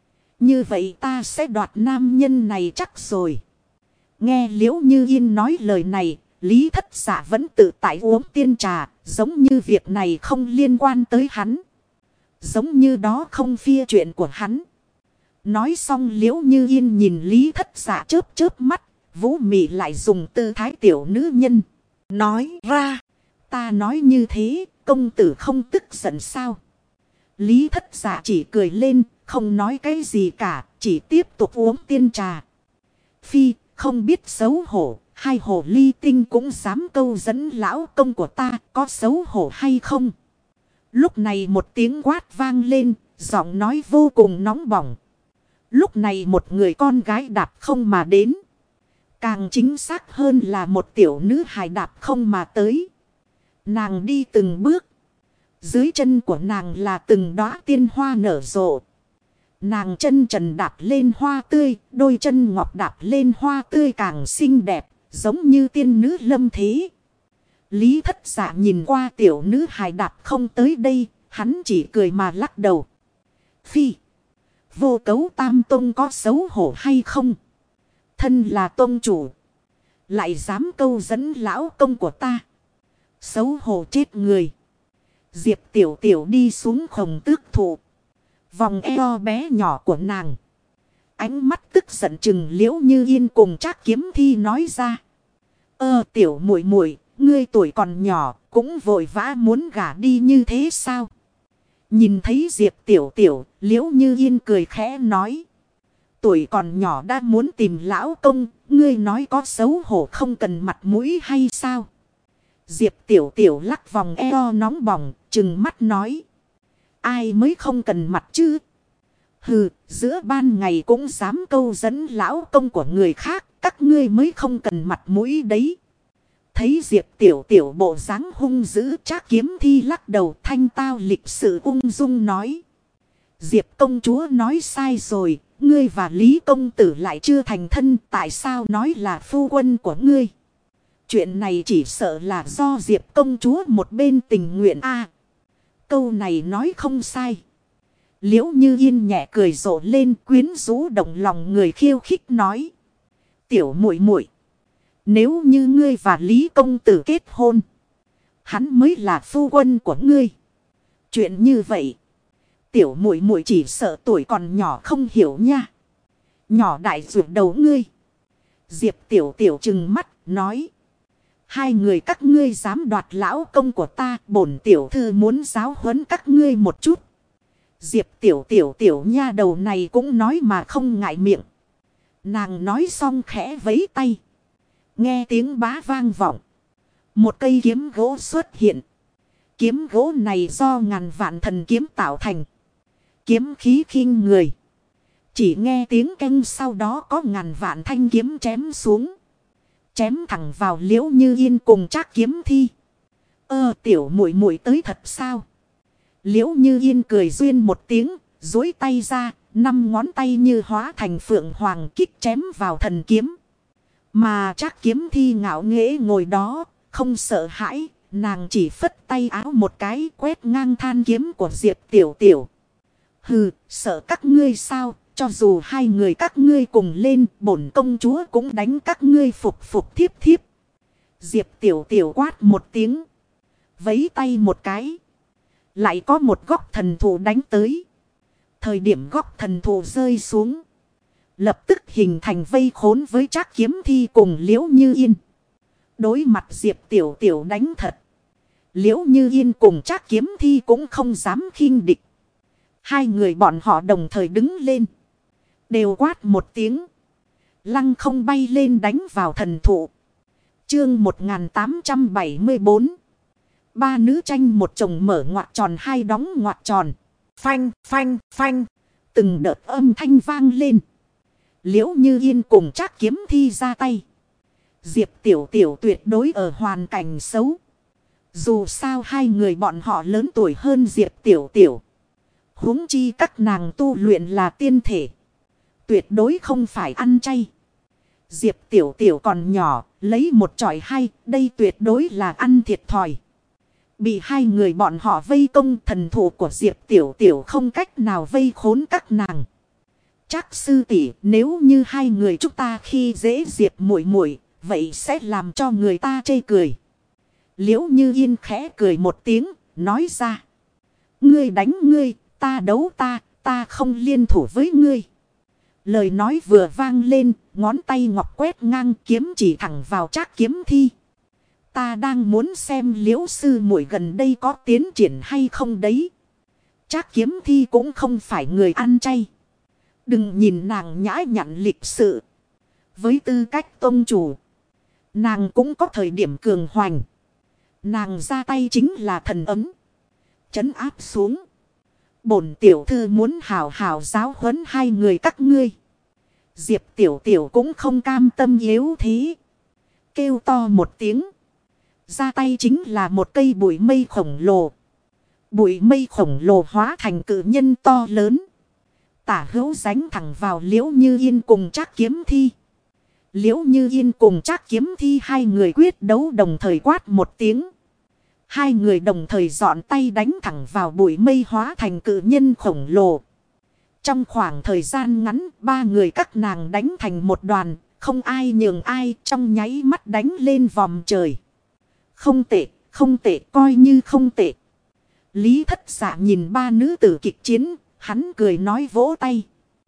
như vậy ta sẽ đoạt nam nhân này chắc rồi. Nghe Liễu Như Yên nói lời này, Lý Thất Dạ vẫn tự tại uống tiên trà, giống như việc này không liên quan tới hắn. Giống như đó không phia chuyện của hắn. Nói xong Liễu Như Yên nhìn Lý Thất Dạ chớp chớp mắt, vũ mị lại dùng tư thái tiểu nữ nhân. Nói ra, ta nói như thế, công tử không tức giận sao? Lý Thất Dạ chỉ cười lên, không nói cái gì cả, chỉ tiếp tục uống tiên trà. Phi, không biết xấu hổ, hai hồ ly tinh cũng dám câu dẫn lão công của ta, có xấu hổ hay không? Lúc này một tiếng quát vang lên, giọng nói vô cùng nóng bỏng. Lúc này một người con gái đạp không mà đến. Càng chính xác hơn là một tiểu nữ hài đạp không mà tới. Nàng đi từng bước. Dưới chân của nàng là từng đóa tiên hoa nở rộ. Nàng chân trần đạp lên hoa tươi, đôi chân ngọc đạp lên hoa tươi càng xinh đẹp, giống như tiên nữ lâm thế. Lý Thất Dạ nhìn qua tiểu nữ hài đạp không tới đây, hắn chỉ cười mà lắc đầu. Phi, Vô Cấu Tam Tông có xấu hổ hay không? Thân là tông chủ, lại dám câu dẫn lão công của ta. Xấu hổ chết người. Diệp Tiểu Tiểu đi xuống Khổng Tước Thụ, vòng eo bé nhỏ của nàng. Ánh mắt tức giận chừng Liễu Như Yên cùng Trác Kiếm Thi nói ra. Tiểu muội muội, ngươi tuổi còn nhỏ, cũng vội vã muốn gả đi như thế sao? Nhìn thấy Diệp Tiểu Tiểu, Liễu Như Yên cười khẽ nói. Tuổi còn nhỏ đã muốn tìm lão công, ngươi nói có xấu hổ không cần mặt mũi hay sao? Diệp Tiểu Tiểu lắc vòng eo nóng bỏng, trừng mắt nói. Ai mới không cần mặt chứ? Hừ, giữa ban ngày cũng dám câu dẫn lão công của người khác, các ngươi mới không cần mặt mũi đấy. Thấy Diệp Tiểu Tiểu bộ dáng hung dữ, Trác Kiếm Thi lắc đầu thanh tao lịch sự ung dung nói. Diệp công chúa nói sai rồi, ngươi và Lý công tử lại chưa thành thân, tại sao nói là phu quân của ngươi? Chuyện này chỉ sợ là do Diệp công chúa một bên tình nguyện câu này nói không sai. Liễu Như Yên nhẹ cười rộ lên, quyến rũ động lòng người khiêu khích nói. Tiểu muội muội, nếu như ngươi và Lý công tử kết hôn, hắn mới là phu quân của ngươi. Chuyện như vậy, tiểu muội muội chỉ sợ tuổi còn nhỏ không hiểu nha. Nhỏ đại ruột đầu ngươi. Diệp Tiểu Tiểu trừng mắt, nói. Hai người các ngươi dám đoạt lão công của ta, bổn tiểu thư muốn giáo huấn các ngươi một chút. Diệp tiểu nha đầu này cũng nói mà không ngại miệng. Nàng nói xong khẽ vấy tay. Nghe tiếng bá vang vọng. Một cây kiếm gỗ xuất hiện. Kiếm gỗ này do ngàn vạn thần kiếm tạo thành. Kiếm khí khinh người. Chỉ nghe tiếng keng sau đó có ngàn vạn thanh kiếm chém xuống. Chém thẳng vào Liễu Như Yên cùng Trác Kiếm Thi. Tiểu muội muội tới thật sao? Liễu Như Yên cười duyên một tiếng, duỗi tay ra, 5 ngón tay như hóa thành phượng hoàng kích chém vào thần kiếm. Mà Trác Kiếm Thi ngạo nghễ ngồi đó, không sợ hãi, nàng chỉ phất tay áo một cái quét ngang than kiếm của Diệp Tiểu Tiểu. Hừ, sợ các ngươi sao? Cho dù hai người các ngươi cùng lên, bổn công chúa cũng đánh các ngươi phục thiếp thiếp. Diệp Tiểu Tiểu quát một tiếng. Vấy tay một cái. Lại có một góc thần thụ đánh tới. Thời điểm góc thần thụ rơi xuống. Lập tức hình thành vây khốn với Trác Kiếm Thi cùng Liễu Như Yên. Đối mặt Diệp Tiểu Tiểu đánh thật. Liễu Như Yên cùng Trác Kiếm Thi cũng không dám khinh địch. Hai người bọn họ đồng thời đứng lên. Đều quát một tiếng. Lăng không bay lên đánh vào thần thụ. Chương 1874. Ba nữ tranh một chồng mở ngoặc tròn hai đóng ngoặc tròn. Phanh, phanh, phanh. Từng đợt âm thanh vang lên. Liễu Như Yên cùng Trác Kiếm Thi ra tay. Diệp Tiểu Tiểu tuyệt đối ở hoàn cảnh xấu. Dù sao hai người bọn họ lớn tuổi hơn Diệp Tiểu Tiểu. Huống chi các nàng tu luyện là tiên thể. Tuyệt đối không phải ăn chay. Diệp Tiểu Tiểu còn nhỏ, lấy một chọi hai, đây tuyệt đối là ăn thiệt thòi. Bị hai người bọn họ vây công, thần thủ của Diệp Tiểu Tiểu không cách nào vây khốn các nàng. Trác sư tỷ, nếu như hai người chúng ta khi dễ Diệp muội muội, vậy sẽ làm cho người ta chê cười. Liễu Như Yên khẽ cười một tiếng, nói ra. Ngươi đánh ngươi, ta đấu ta không liên thủ với ngươi. Lời nói vừa vang lên, ngón tay ngọc quét ngang kiếm chỉ thẳng vào Trác Kiếm Thi. Ta đang muốn xem Liễu sư muội gần đây có tiến triển hay không đấy. Trác Kiếm Thi cũng không phải người ăn chay. Đừng nhìn nàng nhã nhặn lịch sự. Với tư cách tông chủ, nàng cũng có thời điểm cường hoành. Nàng ra tay chính là thần ấm. Trấn áp xuống. Bổn tiểu thư muốn hào hào giáo huấn hai người các ngươi. Diệp Tiểu Tiểu cũng không cam tâm yếu thế. Kêu to một tiếng. Ra tay chính là một cây bụi mây khổng lồ. Bụi mây khổng lồ hóa thành cự nhân to lớn. Tả hữu đánh thẳng vào Liễu Như Yên cùng Trác Kiếm Thi. Liễu Như Yên cùng Trác Kiếm Thi hai người quyết đấu đồng thời quát một tiếng. Hai người đồng thời dọn tay đánh thẳng vào bụi mây hóa thành cự nhân khổng lồ. Trong khoảng thời gian ngắn, ba người các nàng đánh thành một đoàn, không ai nhường ai, trong nháy mắt đánh lên vòm trời. Không tệ, coi như không tệ. Lý Thất Dạ nhìn ba nữ tử kịch chiến, hắn cười nói vỗ tay.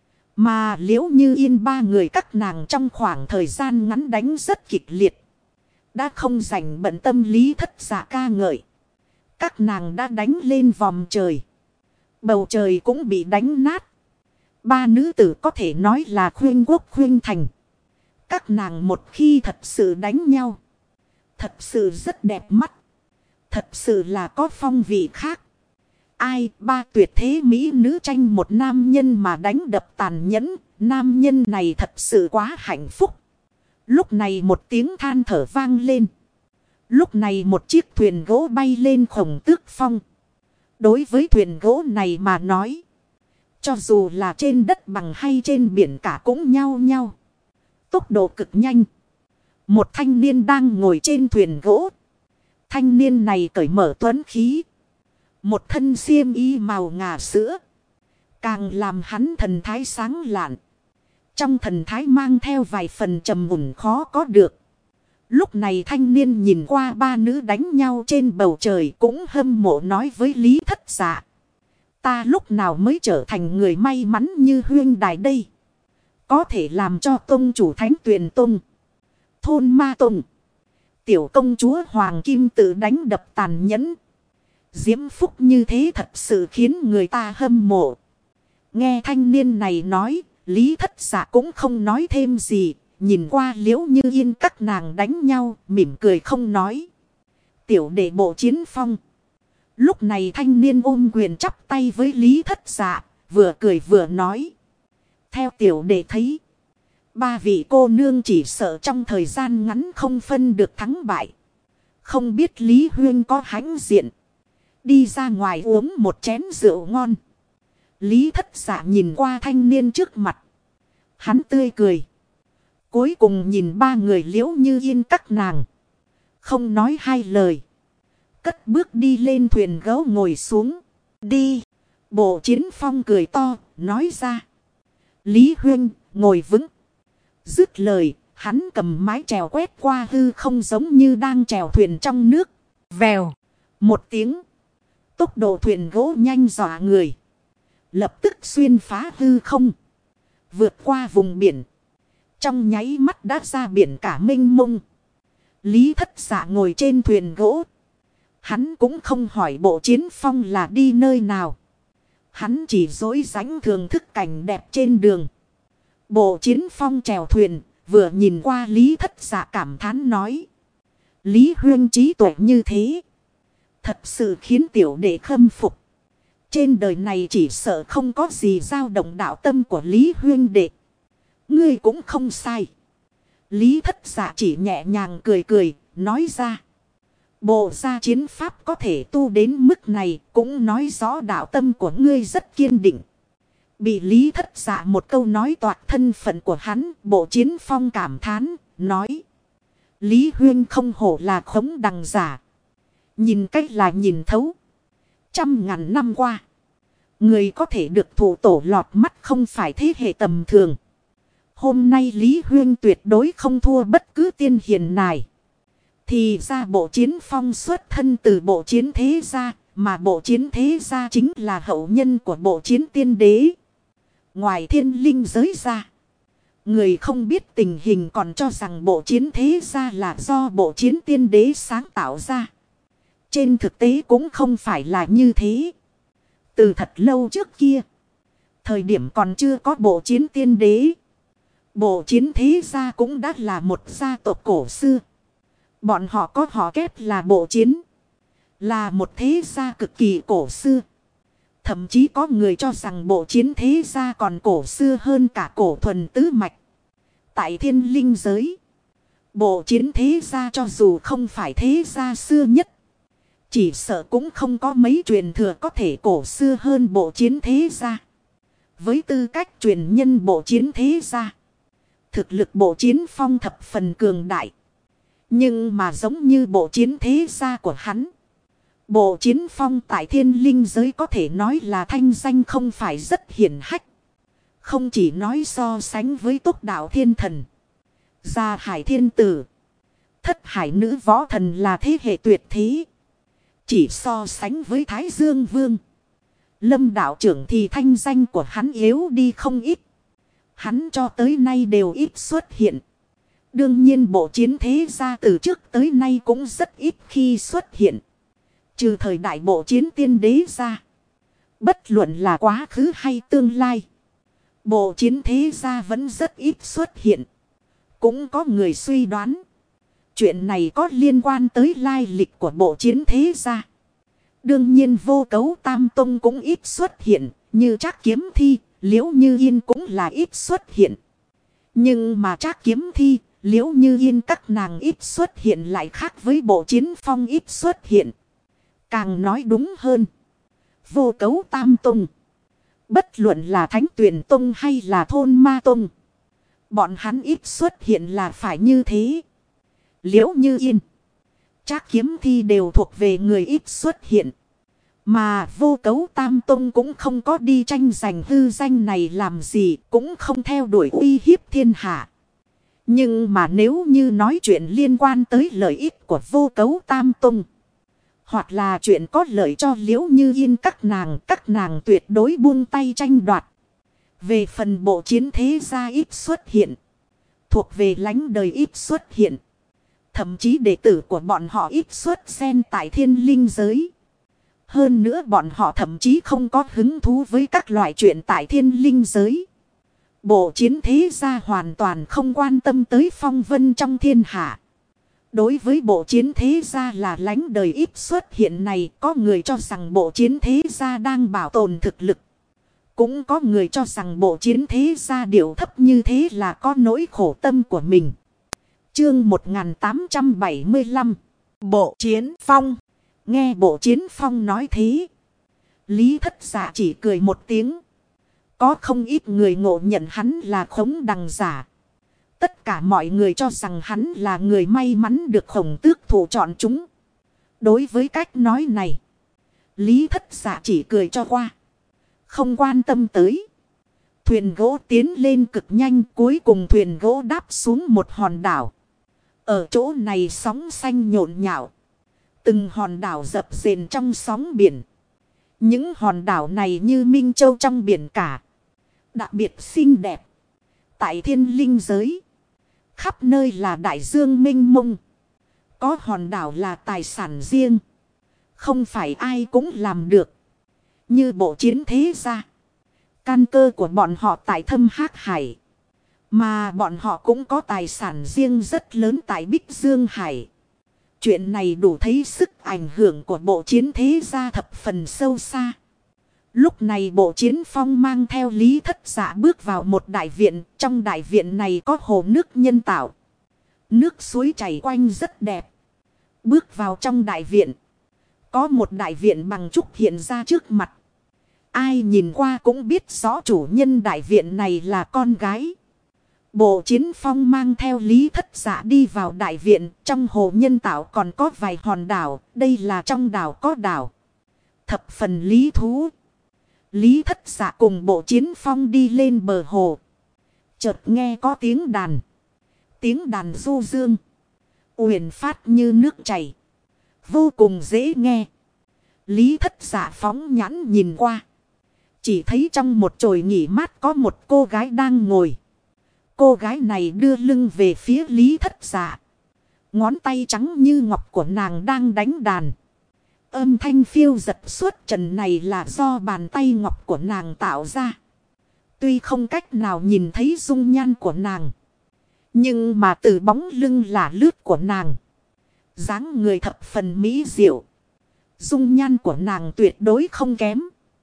Mà Liễu Như Yên ba người các nàng trong khoảng thời gian ngắn đánh rất kịch liệt. Đã không dành bận tâm Lý Thất Dạ ca ngợi. Các nàng đã đánh lên vòm trời. Bầu trời cũng bị đánh nát. Ba nữ tử có thể nói là khuyên quốc khuyên thành. Các nàng một khi thật sự đánh nhau. Thật sự rất đẹp mắt. Thật sự là có phong vị khác. Ai ba tuyệt thế mỹ nữ tranh một nam nhân mà đánh đập tàn nhẫn. Nam nhân này thật sự quá hạnh phúc. Lúc này một tiếng than thở vang lên. Lúc này một chiếc thuyền gỗ bay lên Khổng Tước Phong. Đối với thuyền gỗ này mà nói. Cho dù là trên đất bằng hay trên biển cả cũng nhau nhau. Tốc độ cực nhanh. Một thanh niên đang ngồi trên thuyền gỗ. Thanh niên này cởi mở tuấn khí. Một thân xiêm y màu ngà sữa. Càng làm hắn thần thái sáng lạn. Trong thần thái mang theo vài phần trầm mùn khó có được. Lúc này thanh niên nhìn qua ba nữ đánh nhau trên bầu trời cũng hâm mộ nói với Lý Thất Dạ. Ta lúc nào mới trở thành người may mắn như huyên đài đây. Có thể làm cho tông chủ Thánh Tuyền Tông Thôn Ma Tông. Tiểu công chúa Hoàng Kim tự đánh đập tàn nhẫn. Diễm phúc như thế thật sự khiến người ta hâm mộ. Nghe thanh niên này nói, Lý Thất Dạ cũng không nói thêm gì. Nhìn qua Liễu Như Yên các nàng đánh nhau, mỉm cười không nói. Tiểu đệ Bộ Chiến Phong. Lúc này thanh niên ôm quyền chắp tay với Lý Thất Dạ, vừa cười vừa nói. Theo tiểu đệ thấy, ba vị cô nương chỉ sợ trong thời gian ngắn không phân được thắng bại. Không biết Lý Huyên có hãnh diện. Đi ra ngoài uống một chén rượu ngon. Lý Thất Dạ nhìn qua thanh niên trước mặt. Hắn tươi cười. Cuối cùng nhìn ba người Liễu Như Yên các nàng. Không nói hai lời. Cất bước đi lên thuyền gấu ngồi xuống. Đi. Bộ Chiến Phong cười to, nói ra. Lý Huyên, ngồi vững. Dứt lời, hắn cầm mái chèo quét qua hư không giống như đang chèo thuyền trong nước. Vèo. Một tiếng. Tốc độ thuyền gỗ nhanh dọa người. Lập tức xuyên phá hư không. Vượt qua vùng biển. Trong nháy mắt đã ra biển cả mênh mông. Lý Thất Dạ ngồi trên thuyền gỗ. Hắn cũng không hỏi Bộ Chiến Phong là đi nơi nào. Hắn chỉ dối rãnh thưởng thức cảnh đẹp trên đường. Bộ Chiến Phong chèo thuyền, vừa nhìn qua Lý Thất Dạ cảm thán nói. Lý Huyên trí tuệ như thế. Thật sự khiến tiểu đệ khâm phục. Trên đời này chỉ sợ không có gì dao động đạo tâm của Lý Huyên đệ. Ngươi cũng không sai. Lý Thất Dạ chỉ nhẹ nhàng cười cười, nói ra. Bộ gia chiến pháp có thể tu đến mức này cũng nói rõ đạo tâm của ngươi rất kiên định. Bị Lý Thất Dạ một câu nói toạc thân phận của hắn, Bộ Chiến Phong cảm thán, nói. Lý Huyên không hổ là khống đằng giả. Nhìn cách là nhìn thấu. 100.000 năm qua. Người có thể được thủ tổ lọt mắt không phải thế hệ tầm thường. Hôm nay Lý Huyên tuyệt đối không thua bất cứ tiên hiền này. Thì ra Bộ Chiến Phong xuất thân từ Bộ Chiến Thế Gia. Mà Bộ Chiến Thế Gia chính là hậu nhân của Bộ Chiến Tiên Đế. Ngoài thiên linh giới ra. Người không biết tình hình còn cho rằng Bộ Chiến Thế Gia là do Bộ Chiến Tiên Đế sáng tạo ra. Trên thực tế cũng không phải là như thế. Từ thật lâu trước kia. Thời điểm còn chưa có Bộ Chiến Tiên Đế. Bộ Chiến Thế Gia cũng đã là một gia tộc cổ xưa. Bọn họ có họ kép là Bộ Chiến. Là một thế gia cực kỳ cổ xưa. Thậm chí có người cho rằng Bộ Chiến Thế Gia còn cổ xưa hơn cả Cổ Thuần tứ mạch. Tại thiên linh giới. Bộ Chiến Thế Gia cho dù không phải thế gia xưa nhất. Chỉ sợ cũng không có mấy truyền thừa có thể cổ xưa hơn Bộ Chiến Thế Gia. Với tư cách truyền nhân Bộ Chiến Thế Gia. Thực lực Bộ Chiến Phong thập phần cường đại. Nhưng mà giống như Bộ Chiến Thế Gia của hắn. Bộ Chiến Phong tại thiên linh giới có thể nói là thanh danh không phải rất hiển hách. Không chỉ nói so sánh với Túc Đạo Thiên Thần. Gia Hải Thiên Tử. Thất Hải Nữ Võ Thần là thế hệ tuyệt thế. Chỉ so sánh với Thái Dương Vương. Lâm đạo trưởng thì thanh danh của hắn yếu đi không ít. Hắn cho tới nay đều ít xuất hiện. Đương nhiên Bộ Chiến Thế Gia từ trước tới nay cũng rất ít khi xuất hiện. Trừ thời đại Bộ Chiến Tiên Đế ra. Bất luận là quá khứ hay tương lai. Bộ Chiến Thế Gia vẫn rất ít xuất hiện. Cũng có người suy đoán. Chuyện này có liên quan tới lai lịch của Bộ Chiến Thế Gia. Đương nhiên Vô Cấu Tam Tông cũng ít xuất hiện. Như Trác Kiếm Thi, Liễu Như Yên cũng là ít xuất hiện. Nhưng mà Trác Kiếm Thi, Liễu Như Yên các nàng ít xuất hiện lại khác với Bộ Chiến Phong ít xuất hiện. Càng nói đúng hơn. Vô Cấu Tam Tông. Bất luận là Thánh Tuyền Tông hay là Thôn Ma Tông. Bọn hắn ít xuất hiện là phải như thế. Liễu Như Yên. Trác Kiếm Thi đều thuộc về người ít xuất hiện. Mà Vô Cấu Tam Tông cũng không có đi tranh giành hư danh này làm gì. Cũng không theo đuổi uy hiếp thiên hạ. Nhưng mà nếu như nói chuyện liên quan tới lợi ích của Vô Cấu Tam Tông. Hoặc là chuyện có lợi cho Liễu Như Yên các nàng tuyệt đối buông tay tranh đoạt. Về phần Bộ Chiến Thế Gia ít xuất hiện. Thuộc về lánh đời ít xuất hiện. Thậm chí đệ tử của bọn họ ít xuất xen tại thiên linh giới. Hơn nữa bọn họ thậm chí không có hứng thú với các loại chuyện tại thiên linh giới. Bộ chiến thế gia hoàn toàn không quan tâm tới phong vân trong thiên hạ. Đối với bộ chiến thế gia là lánh đời ít xuất hiện này, có người cho rằng bộ chiến thế gia đang bảo tồn thực lực. Cũng có người cho rằng bộ chiến thế gia điệu thấp như thế là có nỗi khổ tâm của mình. Chương 1875 Bộ Chiến Phong. Nghe Bộ Chiến Phong nói thế, Lý Thất Dạ chỉ cười một tiếng. Có không ít người ngộ nhận hắn là Khống Đằng giả. Tất cả mọi người cho rằng hắn là người may mắn được Khổng Tước thủ chọn chúng. Đối với cách nói này, Lý Thất Dạ chỉ cười cho qua, không quan tâm tới. Thuyền gỗ tiến lên cực nhanh, cuối cùng thuyền gỗ đáp xuống một hòn đảo. Ở chỗ này sóng xanh nhộn nhạo. Từng hòn đảo dập dềnh trong sóng biển. Những hòn đảo này như minh châu trong biển cả. Đặc biệt xinh đẹp. Tại thiên linh giới, khắp nơi là đại dương mênh mông. Có hòn đảo là tài sản riêng. Không phải ai cũng làm được. Như bộ chiến thế gia. Căn cơ của bọn họ tại thâm hắc hải. Mà bọn họ cũng có tài sản riêng rất lớn tại Bích Dương Hải. Chuyện này đủ thấy sức ảnh hưởng của bộ chiến thế gia thập phần sâu xa. Lúc này bộ chiến phong mang theo Lý Thất Dạ bước vào một đại viện. Trong đại viện này có hồ nước nhân tạo. Nước suối chảy quanh rất đẹp. Bước vào trong đại viện, có một đại viện bằng trúc hiện ra trước mặt. Ai nhìn qua cũng biết rõ chủ nhân đại viện này là con gái. Bộ chiến phong mang theo Lý Thất Dạ đi vào đại viện. Trong hồ nhân tạo còn có vài hòn đảo. Đây là trong đảo có đảo. Thập phần lý thú. Lý Thất Dạ cùng bộ chiến phong đi lên bờ hồ. Chợt nghe có tiếng đàn. Tiếng đàn du dương, uyển phát như nước chảy, vô cùng dễ nghe. Lý Thất Dạ phóng nhãn nhìn qua, chỉ thấy trong một chòi nghỉ mát có một cô gái đang ngồi. Cô gái này đưa lưng về phía Lý Thất Dạ. Ngón tay trắng như ngọc của nàng đang đánh đàn. Âm thanh phiêu giật suốt trần này là do bàn tay ngọc của nàng tạo ra. Tuy không cách nào nhìn thấy dung nhan của nàng, nhưng mà từ bóng lưng là lướt của nàng, dáng người thập phần mỹ diệu. Dung nhan của nàng tuyệt đối không kém.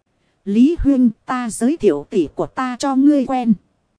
Lý Huyên, ta giới thiệu tỷ của ta cho ngươi quen.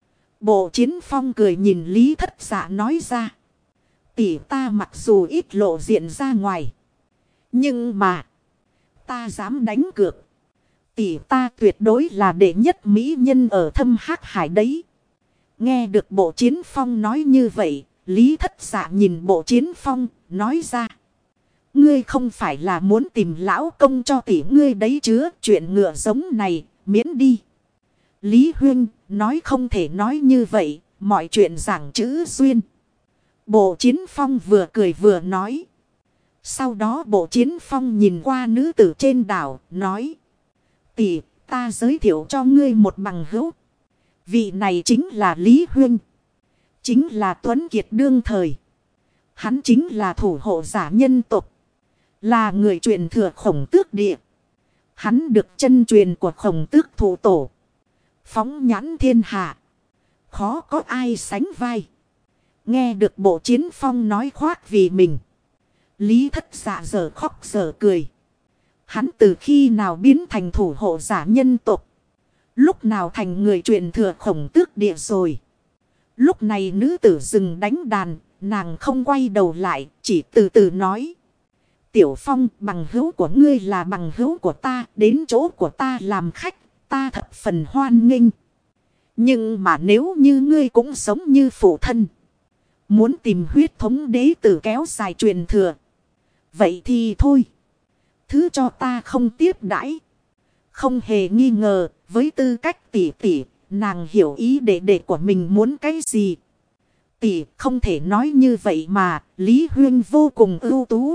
Bộ chiến phong cười nhìn Lý Thất Dạ nói ra. Tỷ ta mặc dù ít lộ diện ra ngoài, nhưng mà ta dám đánh cược, tỷ ta tuyệt đối là đệ nhất mỹ nhân ở thâm hắc hải đấy. Nghe được bộ chiến phong nói như vậy, Lý Thất Dạ nhìn bộ chiến phong, nói ra. Ngươi không phải là muốn tìm lão công cho tỷ ngươi đấy chứ, chuyện ngựa giống này, miễn đi. Lý Huyên, nói không thể nói như vậy, mọi chuyện giảng chữ duyên. Bộ chiến phong vừa cười vừa nói. Sau đó bộ chiến phong nhìn qua nữ tử trên đảo, nói. Tỷ, ta giới thiệu cho ngươi một bằng hữu. Vị này chính là Lý Huyên. Chính là Tuấn Kiệt đương thời. Hắn chính là thủ hộ giả nhân tộc. Là người truyền thừa Khổng Tước địa. Hắn được chân truyền của Khổng Tước thủ tổ. Phóng nhãn thiên hạ, khó có ai sánh vai. Nghe được bộ chiến phong nói khoác vì mình, Lý Thất Dạ giờ khóc giờ cười. Hắn từ khi nào biến thành thủ hộ giả nhân tộc, lúc nào thành người truyền thừa Khổng Tước địa rồi. Lúc này nữ tử dừng đánh đàn, nàng không quay đầu lại, chỉ từ từ nói. Tiểu Phong, bằng hữu của ngươi là bằng hữu của ta, đến chỗ của ta làm khách, ta thập phần hoan nghênh. Nhưng mà nếu như ngươi cũng sống như phụ thân, muốn tìm huyết thống đế tử kéo dài truyền thừa, vậy thì thôi, thứ cho ta không tiếp đãi. Không hề nghi ngờ, với tư cách tỷ tỷ, nàng hiểu ý đệ đệ của mình muốn cái gì. Tỷ không thể nói như vậy mà, Lý Huyên vô cùng ưu tú.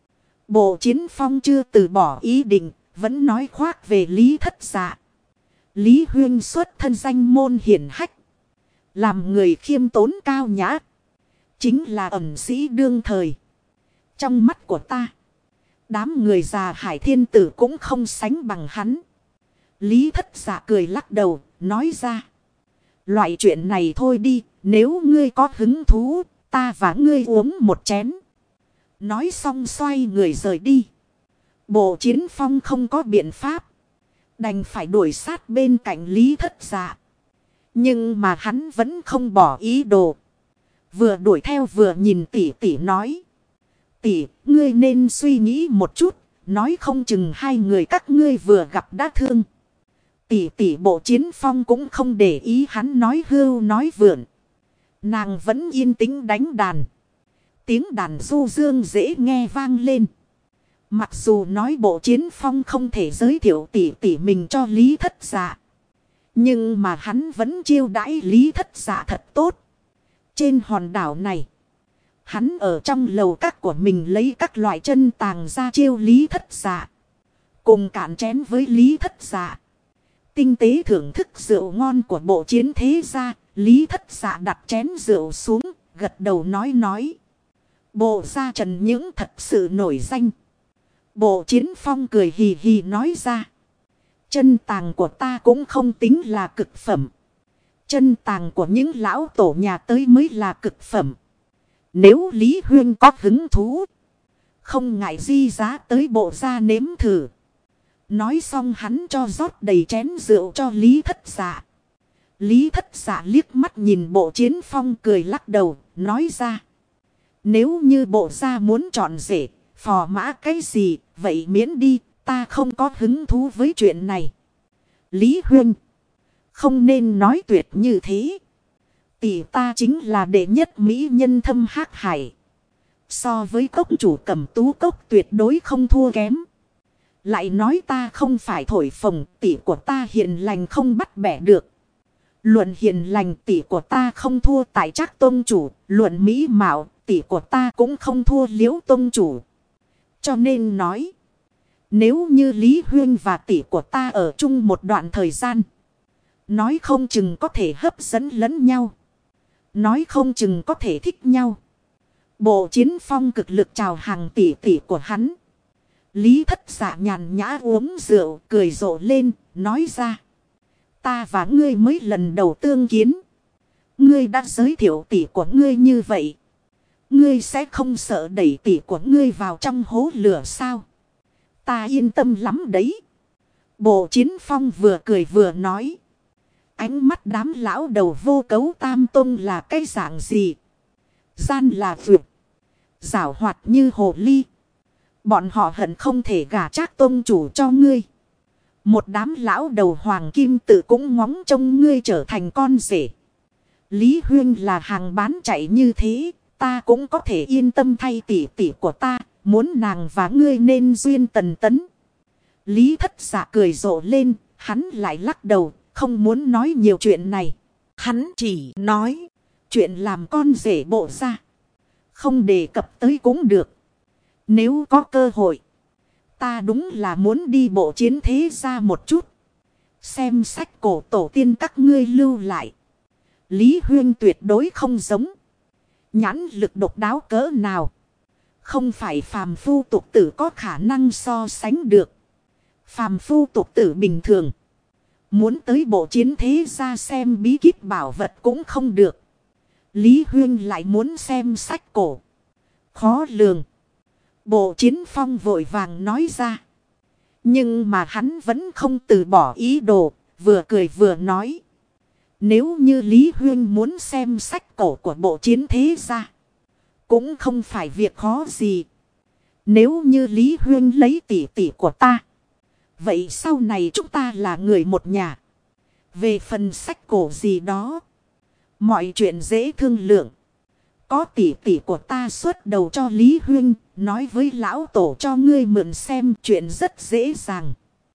Bộ chiến phong chưa từ bỏ ý định, vẫn nói khoác về Lý Thất Dạ. Lý Huyên xuất thân danh môn hiển hách, Làm người khiêm tốn cao nhã. Chính là ẩn sĩ đương thời. Trong mắt của ta. Đám người già Hải Thiên Tử cũng không sánh bằng hắn. Lý Thất Dạ cười lắc đầu. Nói ra. Loại chuyện này thôi đi. Nếu ngươi có hứng thú. Ta và ngươi uống một chén. Nói xong xoay người rời đi. Bộ Chiến Phong không có biện pháp. Đành phải đuổi sát bên cạnh Lý Thất Dạ. Nhưng mà hắn vẫn không bỏ ý đồ. Vừa đuổi theo vừa nhìn tỷ tỷ nói. Tỷ, ngươi nên suy nghĩ một chút. Nói không chừng hai người các ngươi vừa gặp đã thương. Tỷ tỷ Bộ Chiến Phong cũng không để ý hắn nói hưu nói vượn. Nàng vẫn yên tĩnh đánh đàn. Tiếng đàn du dương dễ nghe vang lên. Mặc dù nói Bộ Chiến Phong không thể giới thiệu tỷ tỷ mình cho Lý Thất Dạ. Nhưng mà hắn vẫn chiêu đãi Lý Thất Dạ thật tốt. Trên hòn đảo này. Hắn ở trong lầu các của mình lấy các loại chân tàng ra chiêu Lý Thất Dạ. Cùng cạn chén với Lý Thất Dạ. Tinh tế thưởng thức rượu ngon của Bộ Chiến thế gia. Lý Thất Dạ đặt chén rượu xuống. Gật đầu nói. Bộ gia Trần Những thật sự nổi danh. Bộ Chiến Phong cười hì hì nói ra. Chân tàng của ta cũng không tính là cực phẩm. Chân tàng của những lão tổ nhà tới mới là cực phẩm. Nếu Lý Huyên có hứng thú. Không ngại di giá tới bộ gia nếm thử. Nói xong hắn cho rót đầy chén rượu cho Lý Thất Dạ. Lý Thất Dạ liếc mắt nhìn Bộ Chiến Phong cười lắc đầu. Nói ra. Nếu như bộ gia muốn chọn rể. Phò mã cái gì. Vậy miễn đi. Ta không có hứng thú với chuyện này. Lý Huyên. Không nên nói tuyệt như thế. Tỷ ta chính là đệ nhất mỹ nhân thâm hắc hải. So với cốc chủ Cẩm Tú Cốc tuyệt đối không thua kém. Lại nói ta không phải thổi phồng. Tỷ của ta hiền lành không bắt bẻ được. Luận hiền lành tỷ của ta không thua tại Trác tông chủ. Luận mỹ mạo tỷ của ta cũng không thua Liễu tông chủ. Cho nên nói. Nếu như Lý Huyên và tỷ của ta ở chung một đoạn thời gian. Nói không chừng có thể hấp dẫn lẫn nhau. Nói không chừng có thể thích nhau. Bộ Chiến Phong cực lực chào hàng tỷ tỷ của hắn. Lý Thất Dạ nhàn nhã uống rượu cười rộ lên. Nói ra. Ta và ngươi mới lần đầu tương kiến. Ngươi đã giới thiệu tỷ của ngươi như vậy. Ngươi sẽ không sợ đẩy tỷ của ngươi vào trong hố lửa sao? Ta yên tâm lắm đấy. Bộ Chiến Phong vừa cười vừa nói. Ánh mắt đám lão đầu vô cấu tam tông là cái dạng gì? Gian là vượt. Giảo hoạt như hồ ly. Bọn họ hận không thể gả Trác tông chủ cho ngươi. Một đám lão đầu hoàng kim tự cũng ngóng trông ngươi trở thành con rể. Lý Huyên là hàng bán chạy như thế. Ta cũng có thể yên tâm thay tỷ tỷ của ta. Muốn nàng và ngươi nên duyên tần tấn. Lý Thất Dạ cười rộ lên. Hắn lại lắc đầu. Không muốn nói nhiều chuyện này. Hắn chỉ nói. Chuyện làm con rể bộ ra. Không đề cập tới cũng được. Nếu có cơ hội. Ta đúng là muốn đi Bộ Chiến thế ra một chút. Xem sách cổ tổ tiên các ngươi lưu lại. Lý Huyên tuyệt đối không giống. Nhãn lực độc đáo cỡ nào. Không phải phàm phu tục tử có khả năng so sánh được. Phàm phu tục tử bình thường. Muốn tới Bộ Chiến thế ra xem bí kíp bảo vật cũng không được. Lý Huyên lại muốn xem sách cổ. Khó lường. Bộ Chiến Phong vội vàng nói ra. Nhưng mà hắn vẫn không từ bỏ ý đồ. Vừa cười vừa nói. Nếu như Lý Huyên muốn xem sách cổ của Bộ Chiến thế ra. Cũng không phải việc khó gì. Nếu như Lý Huyên lấy tỷ tỷ của ta. Vậy sau này chúng ta là người một nhà. Về phần sách cổ gì đó. Mọi chuyện dễ thương lượng. Có tỷ tỷ của ta xuất đầu cho Lý Huyên. Nói với lão tổ cho ngươi mượn xem chuyện rất dễ dàng.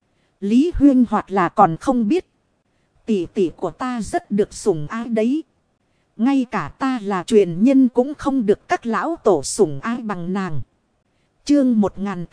Lý Huyên hoặc là còn không biết. Tỷ tỷ của ta rất được sủng ái đấy. Ngay cả ta là truyền nhân cũng không được các lão tổ sủng ái bằng nàng. Chương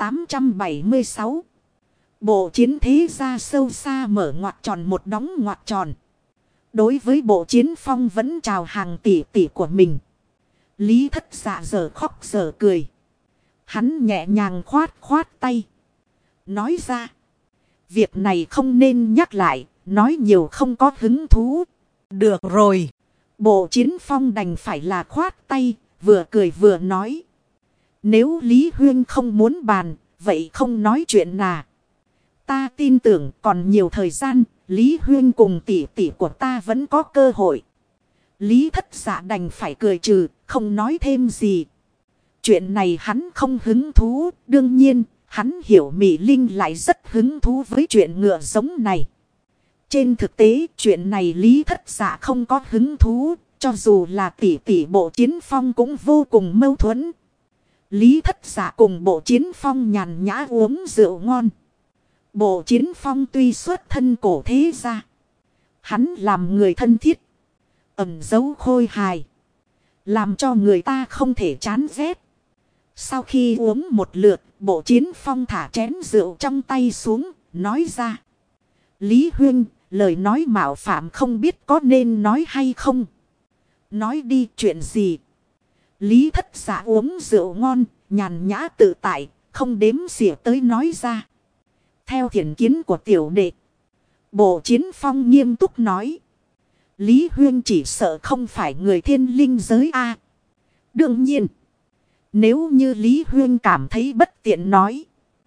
1876. Bộ Chiến thế ra sâu xa mở ngoặc tròn một đóng ngoặc tròn. Đối với Bộ Chiến Phong vẫn chào hàng tỷ tỷ của mình. Lý Thất Dạ giờ khóc giờ cười. Hắn nhẹ nhàng khoát khoát tay. Nói ra. Việc này không nên nhắc lại. Nói nhiều không có hứng thú. Được rồi. Bộ Chiến Phong đành phải là khoát tay. Vừa cười vừa nói. Nếu Lý Huyên không muốn bàn. Vậy không nói chuyện nào. Ta tin tưởng còn nhiều thời gian. Lý Huyên cùng tỷ tỷ của ta vẫn có cơ hội. Lý Thất Dạ đành phải cười trừ. Không nói thêm gì. Chuyện này hắn không hứng thú. Đương nhiên hắn hiểu Mị Linh lại rất hứng thú với chuyện ngựa giống này. Trên thực tế chuyện này Lý Thất Dạ không có hứng thú. Cho dù là tỷ tỷ Bộ Chiến Phong cũng vô cùng mâu thuẫn. Lý Thất Dạ cùng Bộ Chiến Phong nhàn nhã uống rượu ngon. Bộ Chiến Phong tuy xuất thân cổ thế gia. Hắn làm người thân thiết. Ẩn giấu khôi hài. Làm cho người ta không thể chán ghét. Sau khi uống một lượt, Bộ Chiến Phong thả chén rượu trong tay xuống, nói ra. Lý Huyên, lời nói mạo phạm không biết có nên nói hay không. Nói đi chuyện gì. Lý Thất Dạ uống rượu ngon, nhàn nhã tự tại, không đếm xỉa tới nói ra. Theo thiện kiến của tiểu đệ. Bộ Chiến Phong nghiêm túc nói. Lý Huyên chỉ sợ không phải người thiên linh giới a. Đương nhiên. Nếu như Lý Huyên cảm thấy bất tiện nói.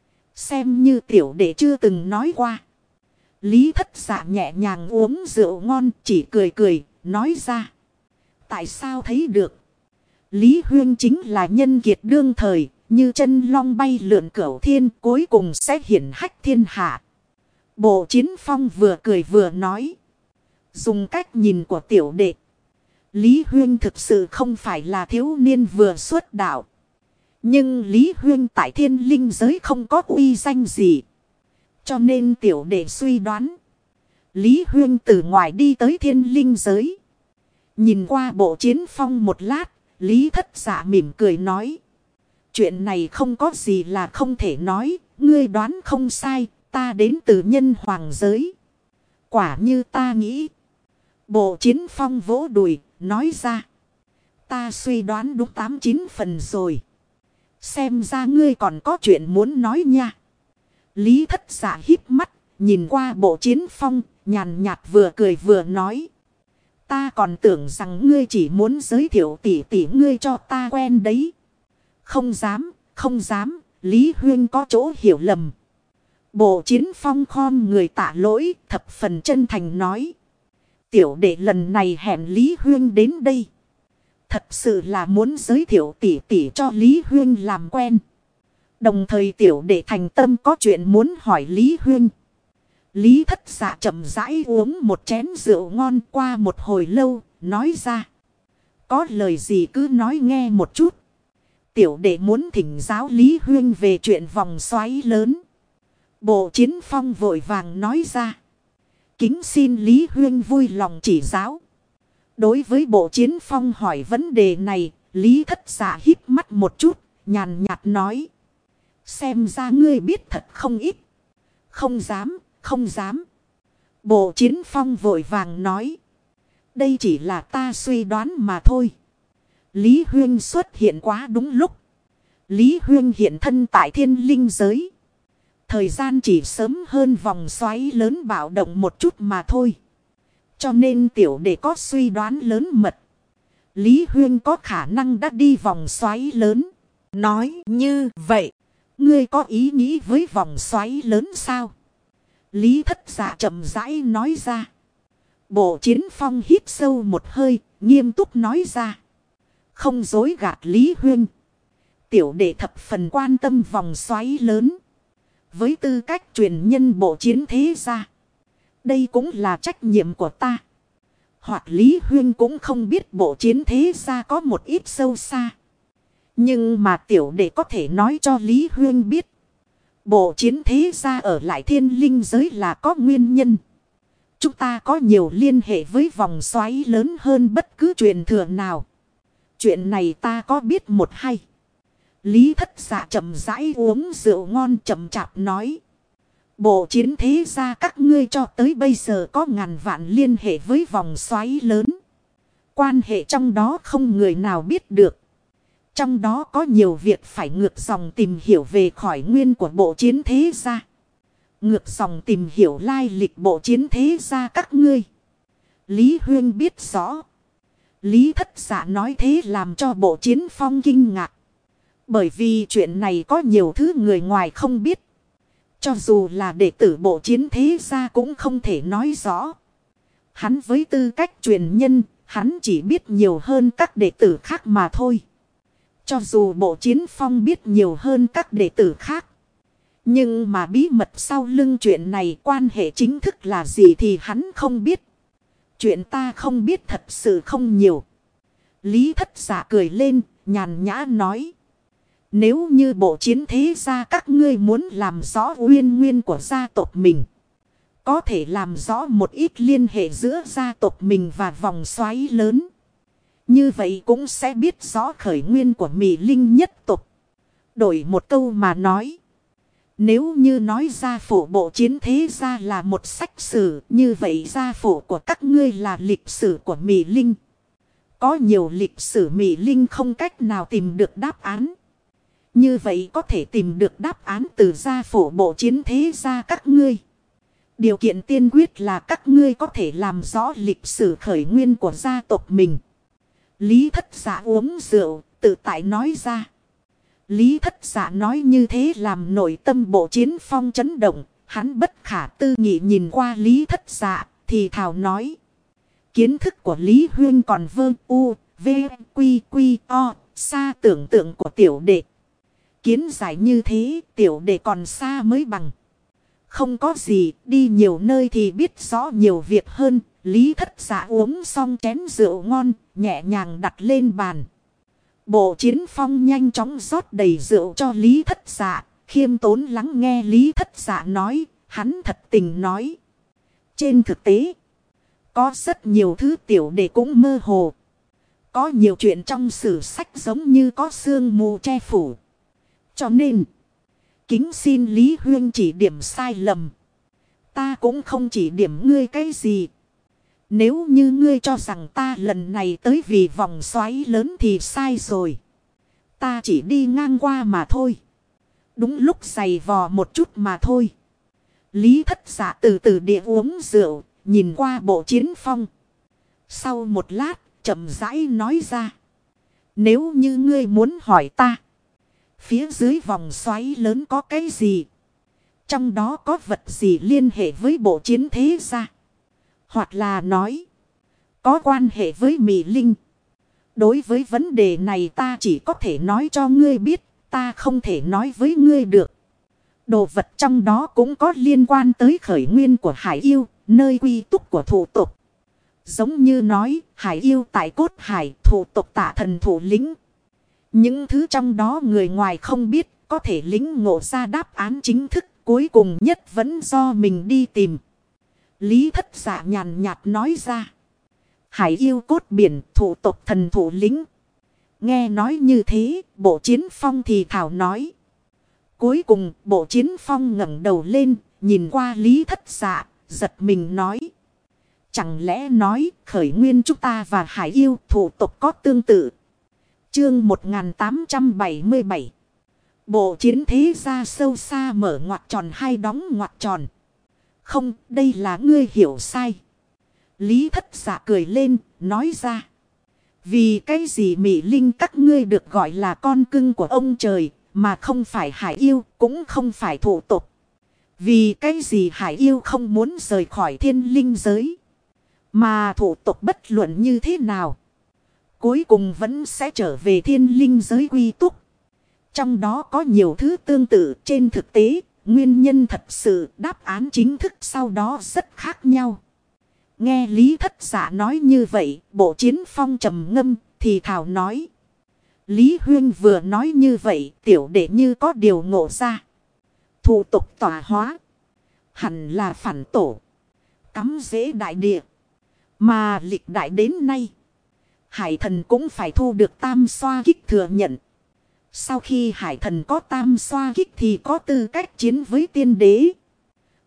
Xem như tiểu đệ chưa từng nói qua. Lý Thất Dạ nhẹ nhàng uống rượu ngon chỉ cười cười, nói ra. Tại sao thấy được? Lý Huyên chính là nhân kiệt đương thời, như chân long bay lượn cửu thiên cuối cùng sẽ hiển hách thiên hạ. Bộ Chiến Phong vừa cười vừa nói. Dùng cách nhìn của tiểu đệ. Lý Huyên thực sự không phải là thiếu niên vừa xuất đạo. Nhưng Lý Huyên tại thiên linh giới không có uy danh gì. Cho nên tiểu đệ suy đoán. Lý Huyên từ ngoài đi tới thiên linh giới. Nhìn qua Bộ Chiến Phong một lát. Lý Thất Dạ mỉm cười nói. Chuyện này không có gì là không thể nói. Ngươi đoán không sai. Ta đến từ nhân hoàng giới. Quả như ta nghĩ. Bộ Chiến Phong vỗ đùi. Nói ra. Ta suy đoán đúng 8-9 phần rồi. Xem ra ngươi còn có chuyện muốn nói nha. Lý Thất Dạ híp mắt. Nhìn qua Bộ Chiến Phong. Nhàn nhạt vừa cười vừa nói. Ta còn tưởng rằng ngươi chỉ muốn giới thiệu tỷ tỷ ngươi cho ta quen đấy. Không dám, không dám, Lý Huyên có chỗ hiểu lầm. Bộ Chiến Phong khom người tạ lỗi, thập phần chân thành nói. Tiểu đệ lần này hẹn Lý Huyên đến đây. Thật sự là muốn giới thiệu tỷ tỷ cho Lý Huyên làm quen. Đồng thời tiểu đệ thành tâm có chuyện muốn hỏi Lý Huyên. Lý Thất Dạ chậm rãi uống một chén rượu ngon qua một hồi lâu, nói ra. Có lời gì cứ nói nghe một chút. Tiểu đệ muốn thỉnh giáo Lý Huyên về chuyện vòng xoáy lớn. Bộ Chiến Phong vội vàng nói ra. Kính xin Lý Huyên vui lòng chỉ giáo. Đối với Bộ Chiến Phong hỏi vấn đề này, Lý Thất Dạ híp mắt một chút, nhàn nhạt nói. Xem ra ngươi biết thật không ít. Không dám. Không dám. Bộ Chiến Phong vội vàng nói. Đây chỉ là ta suy đoán mà thôi. Lý Huyên xuất hiện quá đúng lúc. Lý Huyên hiện thân tại thiên linh giới. Thời gian chỉ sớm hơn vòng xoáy lớn bạo động một chút mà thôi. Cho nên tiểu đệ có suy đoán lớn mật. Lý Huyên có khả năng đã đi vòng xoáy lớn. Nói như vậy. Ngươi có ý nghĩ với vòng xoáy lớn sao? Lý Thất Dạ chậm rãi nói ra. Bộ Chiến Phong hít sâu một hơi, nghiêm túc nói ra. Không dối gạt Lý Huyên. Tiểu đệ thập phần quan tâm vòng xoáy lớn. Với tư cách truyền nhân bộ chiến thế gia. Đây cũng là trách nhiệm của ta. Hoặc Lý Huyên cũng không biết bộ chiến thế gia có một ít sâu xa. Nhưng mà tiểu đệ có thể nói cho Lý Huyên biết. Bộ chiến thế gia ở lại thiên linh giới là có nguyên nhân. Chúng ta có nhiều liên hệ với vòng xoáy lớn hơn bất cứ truyền thừa nào. Chuyện này ta có biết một hay. Lý Thất Dạ chậm rãi uống rượu ngon chậm chạp nói. Bộ chiến thế gia các ngươi cho tới bây giờ có ngàn vạn liên hệ với vòng xoáy lớn. Quan hệ trong đó không người nào biết được. Trong đó có nhiều việc phải ngược dòng tìm hiểu về khỏi nguyên của bộ chiến thế gia. Ngược dòng tìm hiểu lai lịch bộ chiến thế gia các ngươi. Lý Huyên biết rõ. Lý Thất Dạ nói thế làm cho Bộ Chiến Phong kinh ngạc. Bởi vì chuyện này có nhiều thứ người ngoài không biết. Cho dù là đệ tử Bộ Chiến thế gia cũng không thể nói rõ. Hắn với tư cách truyền nhân, hắn chỉ biết nhiều hơn các đệ tử khác mà thôi. Cho dù Bộ Chiến Phong biết nhiều hơn các đệ tử khác. Nhưng mà bí mật sau lưng chuyện này quan hệ chính thức là gì thì hắn không biết. Chuyện ta không biết thật sự không nhiều. Lý Thất Dạ cười lên, nhàn nhã nói. Nếu như bộ chiến thế gia các ngươi muốn làm rõ uyên nguyên của gia tộc mình. Có thể làm rõ một ít liên hệ giữa gia tộc mình và vòng xoáy lớn. Như vậy cũng sẽ biết rõ khởi nguyên của Mị Linh nhất tộc. Đổi một câu mà nói. Nếu như nói gia phổ bộ chiến thế gia là một sách sử, như vậy gia phổ của các ngươi là lịch sử của Mị Linh. Có nhiều lịch sử Mị Linh không cách nào tìm được đáp án. Như vậy có thể tìm được đáp án từ gia phổ bộ chiến thế gia các ngươi. Điều kiện tiên quyết là các ngươi có thể làm rõ lịch sử khởi nguyên của gia tộc mình. Lý Thất Dạ uống rượu, tự tại nói ra. Lý Thất Dạ nói như thế làm nội tâm Bộ Chiến Phong chấn động. Hắn bất khả tư nghị nhìn qua Lý Thất Dạ, thì thào nói. Kiến thức của Lý Huyên còn vơ u, v, quy, quy, o, xa tưởng tượng của tiểu đệ. Kiến giải như thế, tiểu đệ còn xa mới bằng. Không có gì, đi nhiều nơi thì biết rõ nhiều việc hơn. Lý Thất Dạ uống xong chén rượu ngon, nhẹ nhàng đặt lên bàn. Bộ Chiến Phong nhanh chóng rót đầy rượu cho Lý Thất Dạ, khiêm tốn lắng nghe Lý Thất Dạ nói, hắn thật tình nói. Trên thực tế, có rất nhiều thứ tiểu đệ cũng mơ hồ. Có nhiều chuyện trong sử sách giống như có sương mù che phủ. Cho nên, kính xin Lý Huyên chỉ điểm sai lầm. Ta cũng không chỉ điểm ngươi cái gì. Nếu như ngươi cho rằng ta lần này tới vì vòng xoáy lớn thì sai rồi. Ta chỉ đi ngang qua mà thôi. Đúng lúc giày vò một chút mà thôi. Lý Thất Dạ từ từ địa uống rượu, nhìn qua Bộ Chiến Phong. Sau một lát, chậm rãi nói ra. Nếu như ngươi muốn hỏi ta. Phía dưới vòng xoáy lớn có cái gì? Trong đó có vật gì liên hệ với bộ chiến thế gia? Hoặc là nói. Có quan hệ với Mị Linh. Đối với vấn đề này ta chỉ có thể nói cho ngươi biết. Ta không thể nói với ngươi được. Đồ vật trong đó cũng có liên quan tới khởi nguyên của Hải Yêu. Nơi quy túc của thủ tộc. Giống như nói Hải Yêu tại cốt hải, thủ tộc Tạ Thần thủ lĩnh. Những thứ trong đó người ngoài không biết, có thể lĩnh ngộ ra đáp án chính thức, cuối cùng nhất vẫn do mình đi tìm. Lý Thất Dạ nhàn nhạt nói ra. Hải Yêu cốt biển, thủ tộc thần thủ lĩnh. Nghe nói như thế, Bộ Chiến Phong thì thảo nói. Cuối cùng, Bộ Chiến Phong ngẩng đầu lên, nhìn qua Lý Thất Dạ, giật mình nói. Chẳng lẽ nói, khởi nguyên chúng ta và Hải Yêu thủ tộc có tương tự. Chương 1877. Bộ chiến thế gia sâu xa mở ngoặc tròn hay đóng ngoặc tròn. Không, đây là ngươi hiểu sai. Lý Thất Dạ cười lên, nói ra. Vì cái gì Mị Linh các ngươi được gọi là con cưng của ông trời, mà không phải Hải Yêu, cũng không phải thủ tộc. Vì cái gì Hải Yêu không muốn rời khỏi thiên linh giới. Mà thủ tộc bất luận như thế nào. Cuối cùng vẫn sẽ trở về thiên linh giới quy túc. Trong đó có nhiều thứ tương tự trên thực tế. Nguyên nhân thật sự đáp án chính thức sau đó rất khác nhau. Nghe Lý Thất Dạ nói như vậy. Bộ Chiến Phong trầm ngâm thì thảo nói. Lý Huyên vừa nói như vậy. Tiểu đệ như có điều ngộ ra. Thủ tục tỏa hóa. Hẳn là phản tổ. Cắm rễ đại địa. Mà lịch đại đến nay. Hải thần cũng phải thu được tam xoa kích thừa nhận. Sau khi hải thần có tam xoa kích thì có tư cách chiến với tiên đế.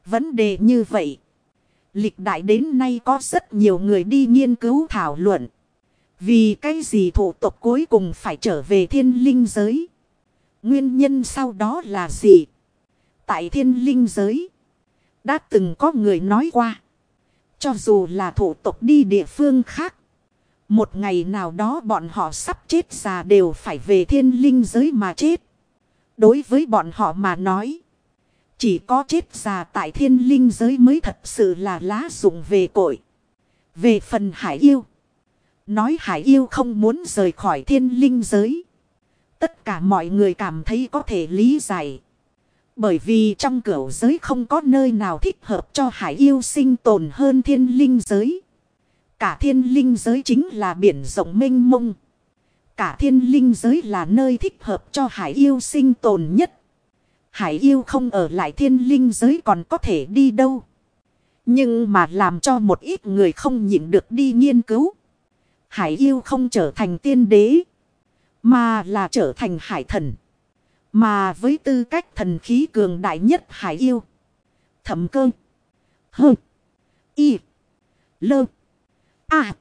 Vấn đề như vậy, lịch đại đến nay có rất nhiều người đi nghiên cứu thảo luận. Vì cái gì thủ tộc cuối cùng phải trở về thiên linh giới? Nguyên nhân sau đó là gì? Tại thiên linh giới, đã từng có người nói qua. Cho dù là thủ tộc đi địa phương khác, một ngày nào đó bọn họ sắp chết già đều phải về thiên linh giới mà chết. Đối với bọn họ mà nói, chỉ có chết già tại thiên linh giới mới thật sự là lá dụng về cội. Về phần hải yêu, nói hải yêu không muốn rời khỏi thiên linh giới. Tất cả mọi người cảm thấy có thể lý giải. Bởi vì trong cửu giới không có nơi nào thích hợp cho hải yêu sinh tồn hơn thiên linh giới. Cả thiên linh giới chính là biển rộng mênh mông. Cả thiên linh giới là nơi thích hợp cho hải yêu sinh tồn nhất. Hải yêu không ở lại thiên linh giới còn có thể đi đâu. Nhưng mà làm cho một ít người không nhịn được đi nghiên cứu. Hải yêu không trở thành tiên đế, mà là trở thành hải thần. Mà với tư cách thần khí cường đại nhất hải yêu, Thẩm Cơ, Hơ, Y, Lơ, A,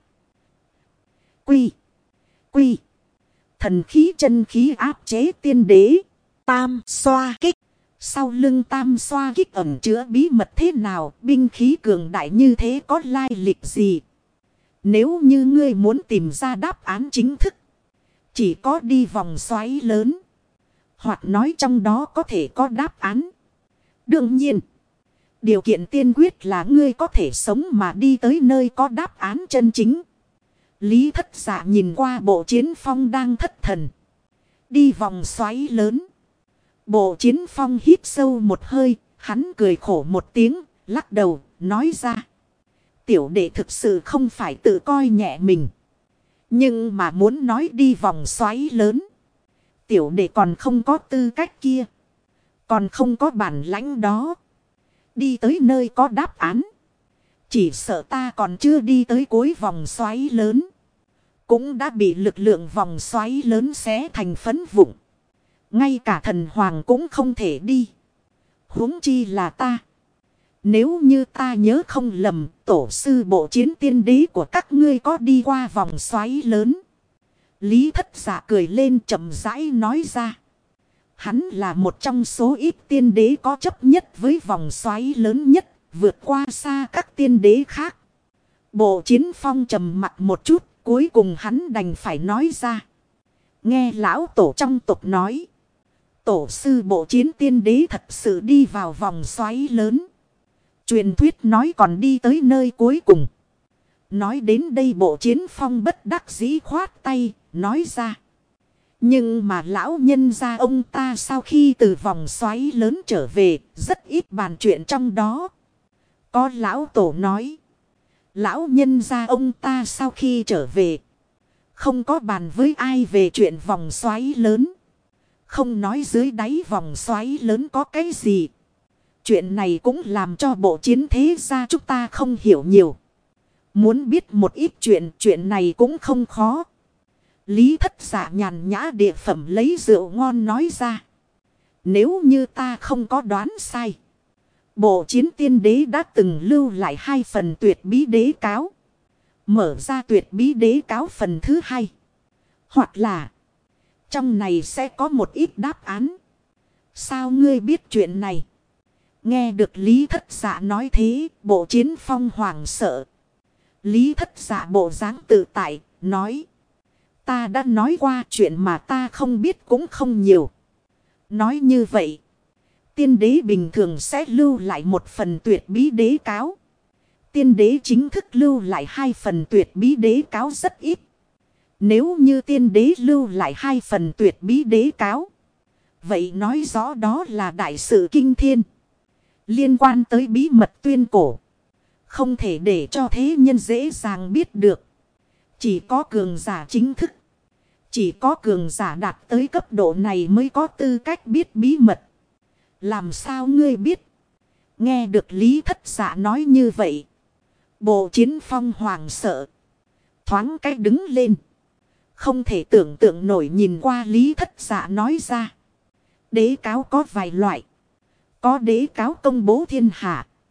Quy, Quy. Thần khí chân khí áp chế tiên đế. Tam xoa kích. Sau lưng tam xoa kích ẩn chứa bí mật thế nào? Binh khí cường đại như thế có lai lịch gì? Nếu như ngươi muốn tìm ra đáp án chính thức, chỉ có đi vòng xoáy lớn, hoặc nói trong đó có thể có đáp án. Đương nhiên, điều kiện tiên quyết là ngươi có thể sống mà đi tới nơi có đáp án chân chính. Lý Thất Dạ nhìn qua Bộ Chiến Phong đang thất thần. Đi vòng xoáy lớn. Bộ Chiến Phong hít sâu một hơi, hắn cười khổ một tiếng, lắc đầu, nói ra. Tiểu đệ thực sự không phải tự coi nhẹ mình. Nhưng mà muốn nói đi vòng xoáy lớn, tiểu đệ còn không có tư cách kia. Còn không có bản lãnh đó. Đi tới nơi có đáp án, chỉ sợ ta còn chưa đi tới cuối vòng xoáy lớn, cũng đã bị lực lượng vòng xoáy lớn xé thành phấn vụn. Ngay cả thần hoàng cũng không thể đi, huống chi là ta. Nếu như ta nhớ không lầm, tổ sư Bộ Chiến tiên đế của các ngươi có đi qua vòng xoáy lớn. Lý Thất Dạ cười lên chậm rãi nói ra. Hắn là một trong số ít tiên đế có chấp nhất với vòng xoáy lớn nhất, vượt qua xa các tiên đế khác. Bộ Chiến Phong trầm mặt một chút, cuối cùng hắn đành phải nói ra. Nghe lão tổ trong tộc nói, tổ sư Bộ Chiến tiên đế thật sự đi vào vòng xoáy lớn. Truyền thuyết nói còn đi tới nơi cuối cùng. Nói đến đây Bộ Chiến Phong bất đắc dĩ khoát tay, nói ra. Nhưng mà lão nhân gia ông ta sau khi từ vòng xoáy lớn trở về, rất ít bàn chuyện trong đó. Có lão tổ nói, lão nhân gia ông ta sau khi trở về, không có bàn với ai về chuyện vòng xoáy lớn. Không nói dưới đáy vòng xoáy lớn có cái gì. Chuyện này cũng làm cho Bộ Chiến thế gia chúng ta không hiểu nhiều. Muốn biết một ít chuyện này cũng không khó. Lý Thất Dạ nhàn nhã địa phẩm lấy rượu ngon nói ra. Nếu như ta không có đoán sai, Bộ Chiến tiên đế đã từng lưu lại 2 phần tuyệt bí đế cáo. Mở ra tuyệt bí đế cáo phần thứ 2. Hoặc là trong này sẽ có một ít đáp án. Sao ngươi biết chuyện này? Nghe được Lý Thất Dạ nói thế, Bộ Chiến Phong hoảng sợ. Lý Thất Dạ bộ dáng tự tại, nói. Ta đã nói qua chuyện mà ta không biết cũng không nhiều. Nói như vậy, tiên đế bình thường sẽ lưu lại 1 phần tuyệt bí đế cáo. Tiên đế chính thức lưu lại 2 phần tuyệt bí đế cáo rất ít. Nếu như tiên đế lưu lại 2 phần tuyệt bí đế cáo, vậy nói rõ đó là đại sự kinh thiên. Liên quan tới bí mật tuyên cổ, không thể để cho thế nhân dễ dàng biết được. Chỉ có cường giả chính thức, chỉ có cường giả đạt tới cấp độ này mới có tư cách biết bí mật. Làm sao ngươi biết? Nghe được Lý Thất Dạ nói như vậy, Bộ Chiến Phong hoảng sợ, thoáng cách đứng lên. Không thể tưởng tượng nổi nhìn qua Lý Thất Dạ nói ra. Đế cáo có vài loại. Có đế cáo công bố thiên hạ,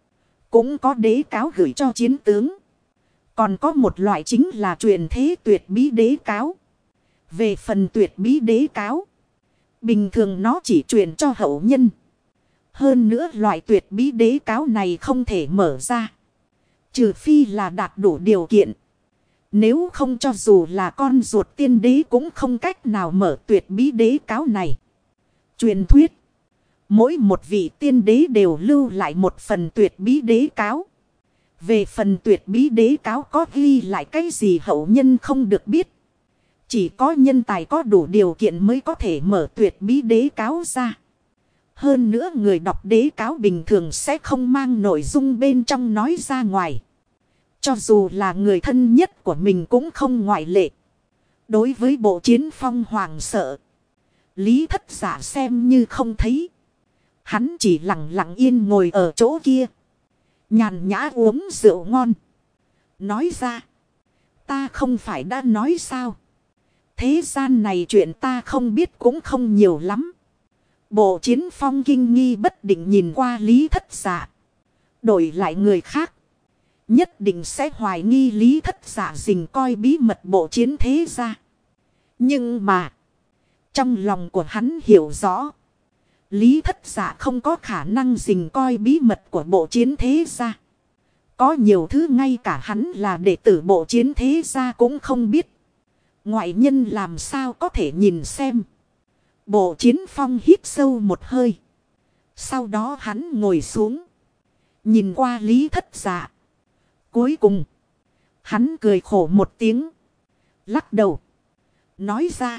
Cũng có đế cáo gửi cho chiến tướng. Còn có một loại chính là truyền thế tuyệt bí đế cáo. Về phần tuyệt bí đế cáo, bình thường nó chỉ truyền cho hậu nhân. Hơn nữa loại tuyệt bí đế cáo này không thể mở ra, trừ phi là đạt đủ điều kiện. Nếu không cho dù là con ruột tiên đế cũng không cách nào mở tuyệt bí đế cáo này. Truyền thuyết, mỗi một vị tiên đế đều lưu lại một phần tuyệt bí đế cáo. Về phần tuyệt bí đế cáo có ghi lại cái gì hậu nhân không được biết. Chỉ có nhân tài có đủ điều kiện mới có thể mở tuyệt bí đế cáo ra. Hơn nữa người đọc đế cáo bình thường sẽ không mang nội dung bên trong nói ra ngoài. Cho dù là người thân nhất của mình cũng không ngoại lệ. Đối với bộ chiến phong hoàng sợ, Lý Thất Giả xem như không thấy. Hắn chỉ lặng lặng yên ngồi ở chỗ kia, nhàn nhã uống rượu ngon. Nói ra, ta không phải đã nói sao? Thế gian này chuyện ta không biết cũng không nhiều lắm. Bộ chiến phong kinh nghi bất định nhìn qua Lý Thất Giả. Đổi lại người khác, nhất định sẽ hoài nghi Lý Thất Giả rình coi bí mật bộ chiến thế gia. Nhưng mà, trong lòng của hắn hiểu rõ, Lý Thất Giả không có khả năng rình coi bí mật của bộ chiến thế gia. Có nhiều thứ ngay cả hắn là đệ tử bộ chiến thế gia cũng không biết. Ngoại nhân làm sao có thể nhìn xem. Bộ chiến phong hít sâu một hơi. Sau đó hắn ngồi xuống, nhìn qua Lý Thất Giả. Cuối cùng, hắn cười khổ một tiếng, lắc đầu, nói ra: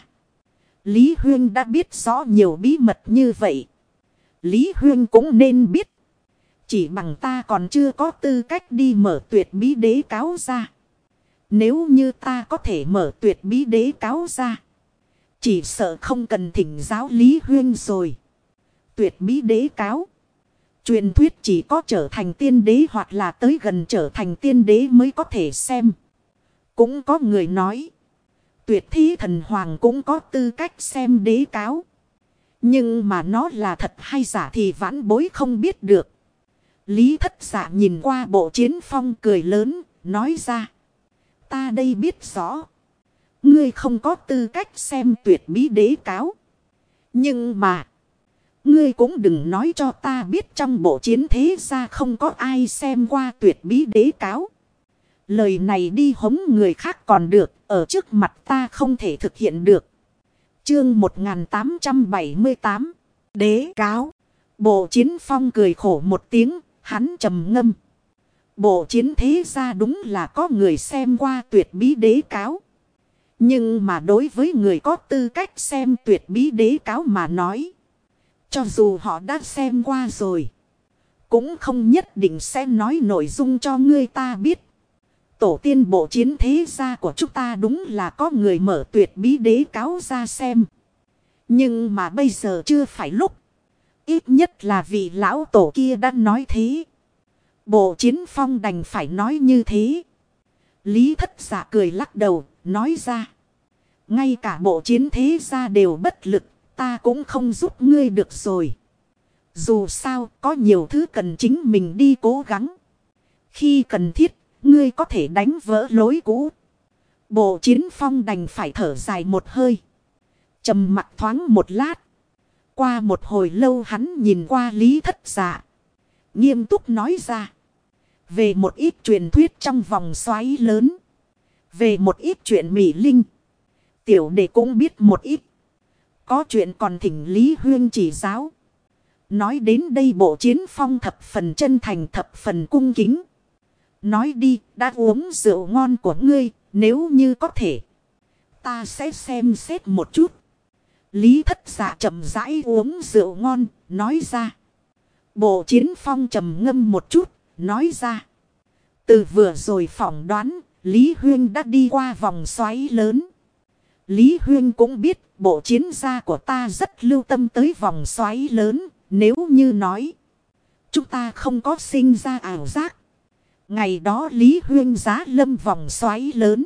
Lý Huyên đã biết rõ nhiều bí mật như vậy, Lý Huyên cũng nên biết. Chỉ bằng ta còn chưa có tư cách đi mở tuyệt bí đế cáo ra. Nếu như ta có thể mở tuyệt bí đế cáo ra, chỉ sợ không cần thỉnh giáo Lý Huyên rồi. Tuyệt bí đế cáo, truyền thuyết chỉ có trở thành tiên đế hoặc là tới gần trở thành tiên đế mới có thể xem. Cũng có người nói, tuyệt thi thần hoàng cũng có tư cách xem đế cáo. Nhưng mà nó là thật hay giả thì vãn bối không biết được. Lý Thất Giả nhìn qua bộ chiến phong cười lớn, nói ra: ta đây biết rõ, ngươi không có tư cách xem tuyệt bí đế cáo. Nhưng mà, ngươi cũng đừng nói cho ta biết trong bộ chiến thế gia không có ai xem qua tuyệt bí đế cáo. Lời này đi hống người khác còn được, ở trước mặt ta không thể thực hiện được. Chương 1878, đế cáo. Bộ chiến phong cười khổ một tiếng, hắn trầm ngâm. Bộ chiến thế gia đúng là có người xem qua tuyệt bí đế cáo. Nhưng mà đối với người có tư cách xem tuyệt bí đế cáo mà nói, cho dù họ đã xem qua rồi, cũng không nhất định sẽ nói nội dung cho người ta biết. Tổ tiên bộ chiến thế gia của chúng ta đúng là có người mở tuyệt bí đế cáo ra xem. Nhưng mà bây giờ chưa phải lúc. Ít nhất là vị lão tổ kia đã nói thế. Bộ chiến phong đành phải nói như thế. Lý Thất Giả cười lắc đầu, nói ra: ngay cả bộ chiến thế gia đều bất lực, ta cũng không giúp ngươi được rồi. Dù sao, có nhiều thứ cần chính mình đi cố gắng. Khi cần thiết, ngươi có thể đánh vỡ lối cũ. Bộ chiến phong đành phải thở dài một hơi, trầm mặc thoáng một lát. Qua một hồi lâu hắn nhìn qua Lý Thất Giả, nghiêm túc nói ra: về một ít truyền thuyết trong vòng xoáy lớn, về một ít chuyện mỹ linh, tiểu đệ cũng biết một ít. Có chuyện còn thỉnh Lý Huyên chỉ giáo. Nói đến đây bộ chiến phong thập phần chân thành, thập phần cung kính. Nói đi, đã uống rượu ngon của ngươi, nếu như có thể, ta sẽ xem xét một chút. Lý Thất Giả chậm rãi uống rượu ngon, nói ra. Bộ chiến phong trầm ngâm một chút, nói ra: từ vừa rồi phỏng đoán, Lý Huyên đã đi qua vòng xoáy lớn. Lý Huyên cũng biết bộ chiến gia của ta rất lưu tâm tới vòng xoáy lớn. Nếu như nói, chúng ta không có sinh ra ảo giác, ngày đó Lý Huyên giá lâm vòng xoáy lớn,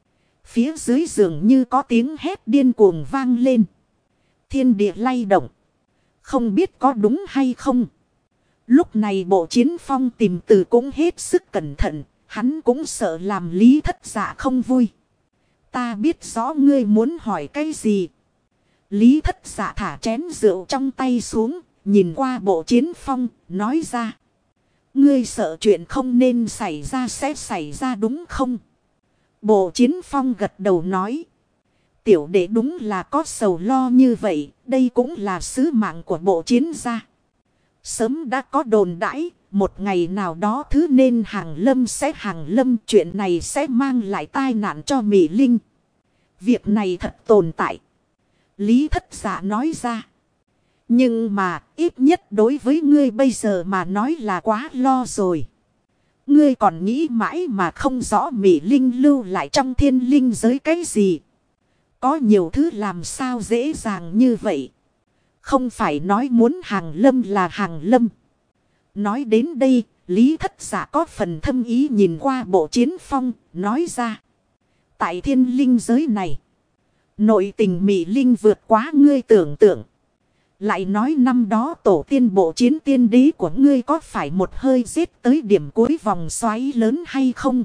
phía dưới dường như có tiếng hét điên cuồng vang lên. Thiên địa lay động. Không biết có đúng hay không. Lúc này Bộ Chiến Phong tìm từ cũng hết sức cẩn thận. Hắn cũng sợ làm Lý Thất Dạ không vui. Ta biết rõ ngươi muốn hỏi cái gì. Lý Thất Dạ thả chén rượu trong tay xuống. Nhìn qua Bộ Chiến Phong, nói ra. Ngươi sợ chuyện không nên xảy ra sẽ xảy ra đúng không? Bộ Chiến Phong gật đầu nói. Tiểu đệ đúng là có sầu lo như vậy. Đây cũng là sứ mạng của bộ chiến gia. Sớm đã có đồn đãi. Một ngày nào đó thứ nên hàng lâm sẽ hàng lâm. Chuyện này sẽ mang lại tai nạn cho Mỹ Linh. Việc này thật tồn tại. Lý Thất Dạ nói ra. Nhưng mà ít nhất đối với ngươi bây giờ mà nói là quá lo rồi. Ngươi còn nghĩ mãi mà không rõ Mỹ Linh lưu lại trong thiên linh giới cái gì. Có nhiều thứ làm sao dễ dàng như vậy. Không phải nói muốn hàng lâm là hàng lâm. Nói đến đây, Lý Thất Dạ có phần thâm ý nhìn qua Bộ Chiến Phong, nói ra. Tại thiên linh giới này, nội tình Mỹ Linh vượt quá ngươi tưởng tượng. Lại nói năm đó tổ tiên bộ chiến tiên đế của ngươi có phải một hơi giết tới điểm cuối vòng xoáy lớn hay không?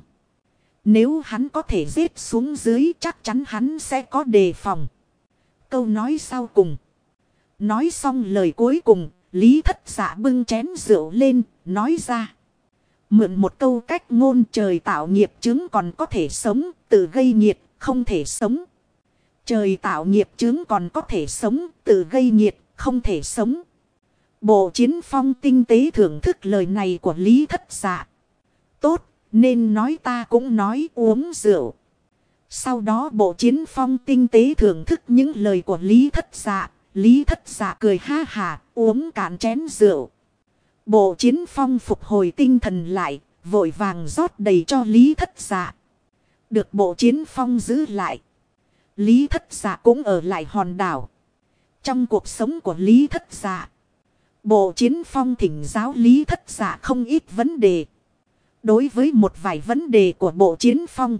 Nếu hắn có thể giết xuống dưới chắc chắn hắn sẽ có đề phòng. Câu nói sau cùng. Nói xong lời cuối cùng, Lý Thất Dạ bưng chén rượu lên, nói ra. Mượn một câu cách ngôn trời tạo nghiệp chướng còn có thể sống, tự gây nghiệt, không thể sống. Trời tạo nghiệp chướng còn có thể sống, tự gây nghiệt, không thể sống. Bộ Chiến Phong tinh tế thưởng thức lời này của Lý Thất Dạ. Tốt, nên nói ta cũng nói uống rượu. Sau đó Bộ Chiến Phong tinh tế thưởng thức những lời của Lý Thất Dạ. Lý Thất Dạ cười ha hà, uống cạn chén rượu. Bộ Chiến Phong phục hồi tinh thần lại, vội vàng rót đầy cho Lý Thất Dạ. Được Bộ Chiến Phong giữ lại. Lý Thất Dạ cũng ở lại hòn đảo. Trong cuộc sống của Lý Thất Dạ, Bộ Chiến Phong thỉnh giáo Lý Thất Dạ không ít vấn đề. Đối với một vài vấn đề của Bộ Chiến Phong,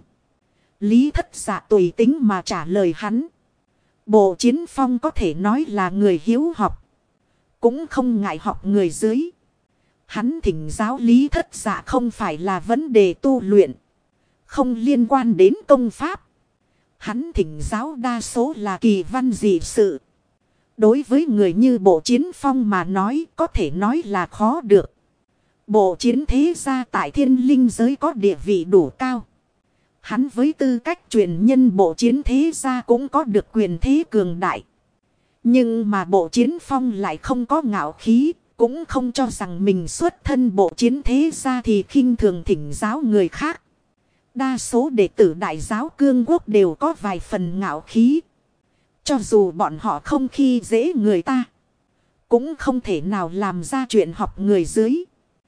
Lý Thất Dạ tùy tính mà trả lời hắn. Bộ Chiến Phong có thể nói là người hiếu học, cũng không ngại học người dưới. Hắn thỉnh giáo Lý Thất Dạ không phải là vấn đề tu luyện, không liên quan đến công pháp. Hắn thỉnh giáo đa số là kỳ văn dị sự. Đối với người như Bộ Chiến Phong mà nói có thể nói là khó được. Bộ chiến thế gia tại thiên linh giới có địa vị đủ cao. Hắn với tư cách truyền nhân bộ chiến thế gia cũng có được quyền thế cường đại. Nhưng mà Bộ Chiến Phong lại không có ngạo khí, cũng không cho rằng mình xuất thân bộ chiến thế gia thì khinh thường thỉnh giáo người khác. Đa số đệ tử Đại giáo Cương Quốc đều có vài phần ngạo khí. Cho dù bọn họ không khi dễ người ta, cũng không thể nào làm ra chuyện học người dưới.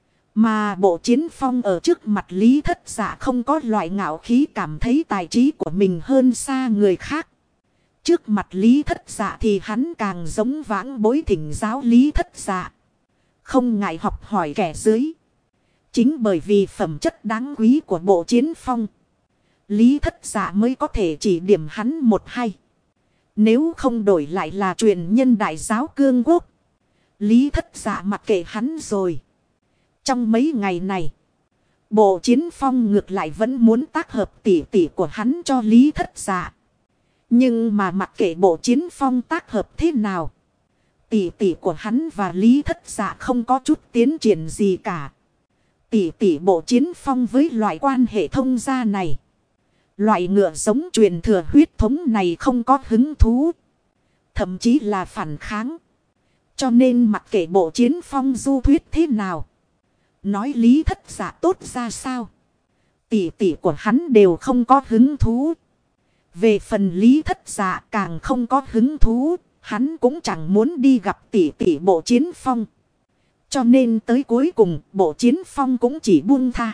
Mà Bộ Chiến Phong ở trước mặt Lý Thất Dạ không có loại ngạo khí, cảm thấy tài trí của mình hơn xa người khác. Trước mặt Lý Thất Dạ thì hắn càng giống vãng bối thỉnh giáo Lý Thất Dạ, không ngại học hỏi kẻ dưới. Chính bởi vì phẩm chất đáng quý của Bộ Chiến Phong, Lý Thất Dạ mới có thể chỉ điểm hắn một hay. Nếu không đổi lại là truyền nhân Đại giáo Cương Quốc, Lý Thất Dạ mặc kệ hắn rồi. Trong mấy ngày này, Bộ Chiến Phong ngược lại vẫn muốn tác hợp tỉ tỉ của hắn cho Lý Thất Dạ. Nhưng mà mặc kệ Bộ Chiến Phong tác hợp thế nào, tỉ tỉ của hắn và Lý Thất Dạ không có chút tiến triển gì cả. Tỉ tỉ Bộ Chiến Phong với loại quan hệ thông gia này, loại ngựa giống truyền thừa huyết thống này không có hứng thú, thậm chí là phản kháng. Cho nên mặc kệ Bộ Chiến Phong du thuyết thế nào, nói Lý Thất Dạ tốt ra sao, tỷ tỷ của hắn đều không có hứng thú. Về phần Lý Thất Dạ càng không có hứng thú, hắn cũng chẳng muốn đi gặp tỷ tỷ Bộ Chiến Phong. Cho nên tới cuối cùng Bộ Chiến Phong cũng chỉ buông tha.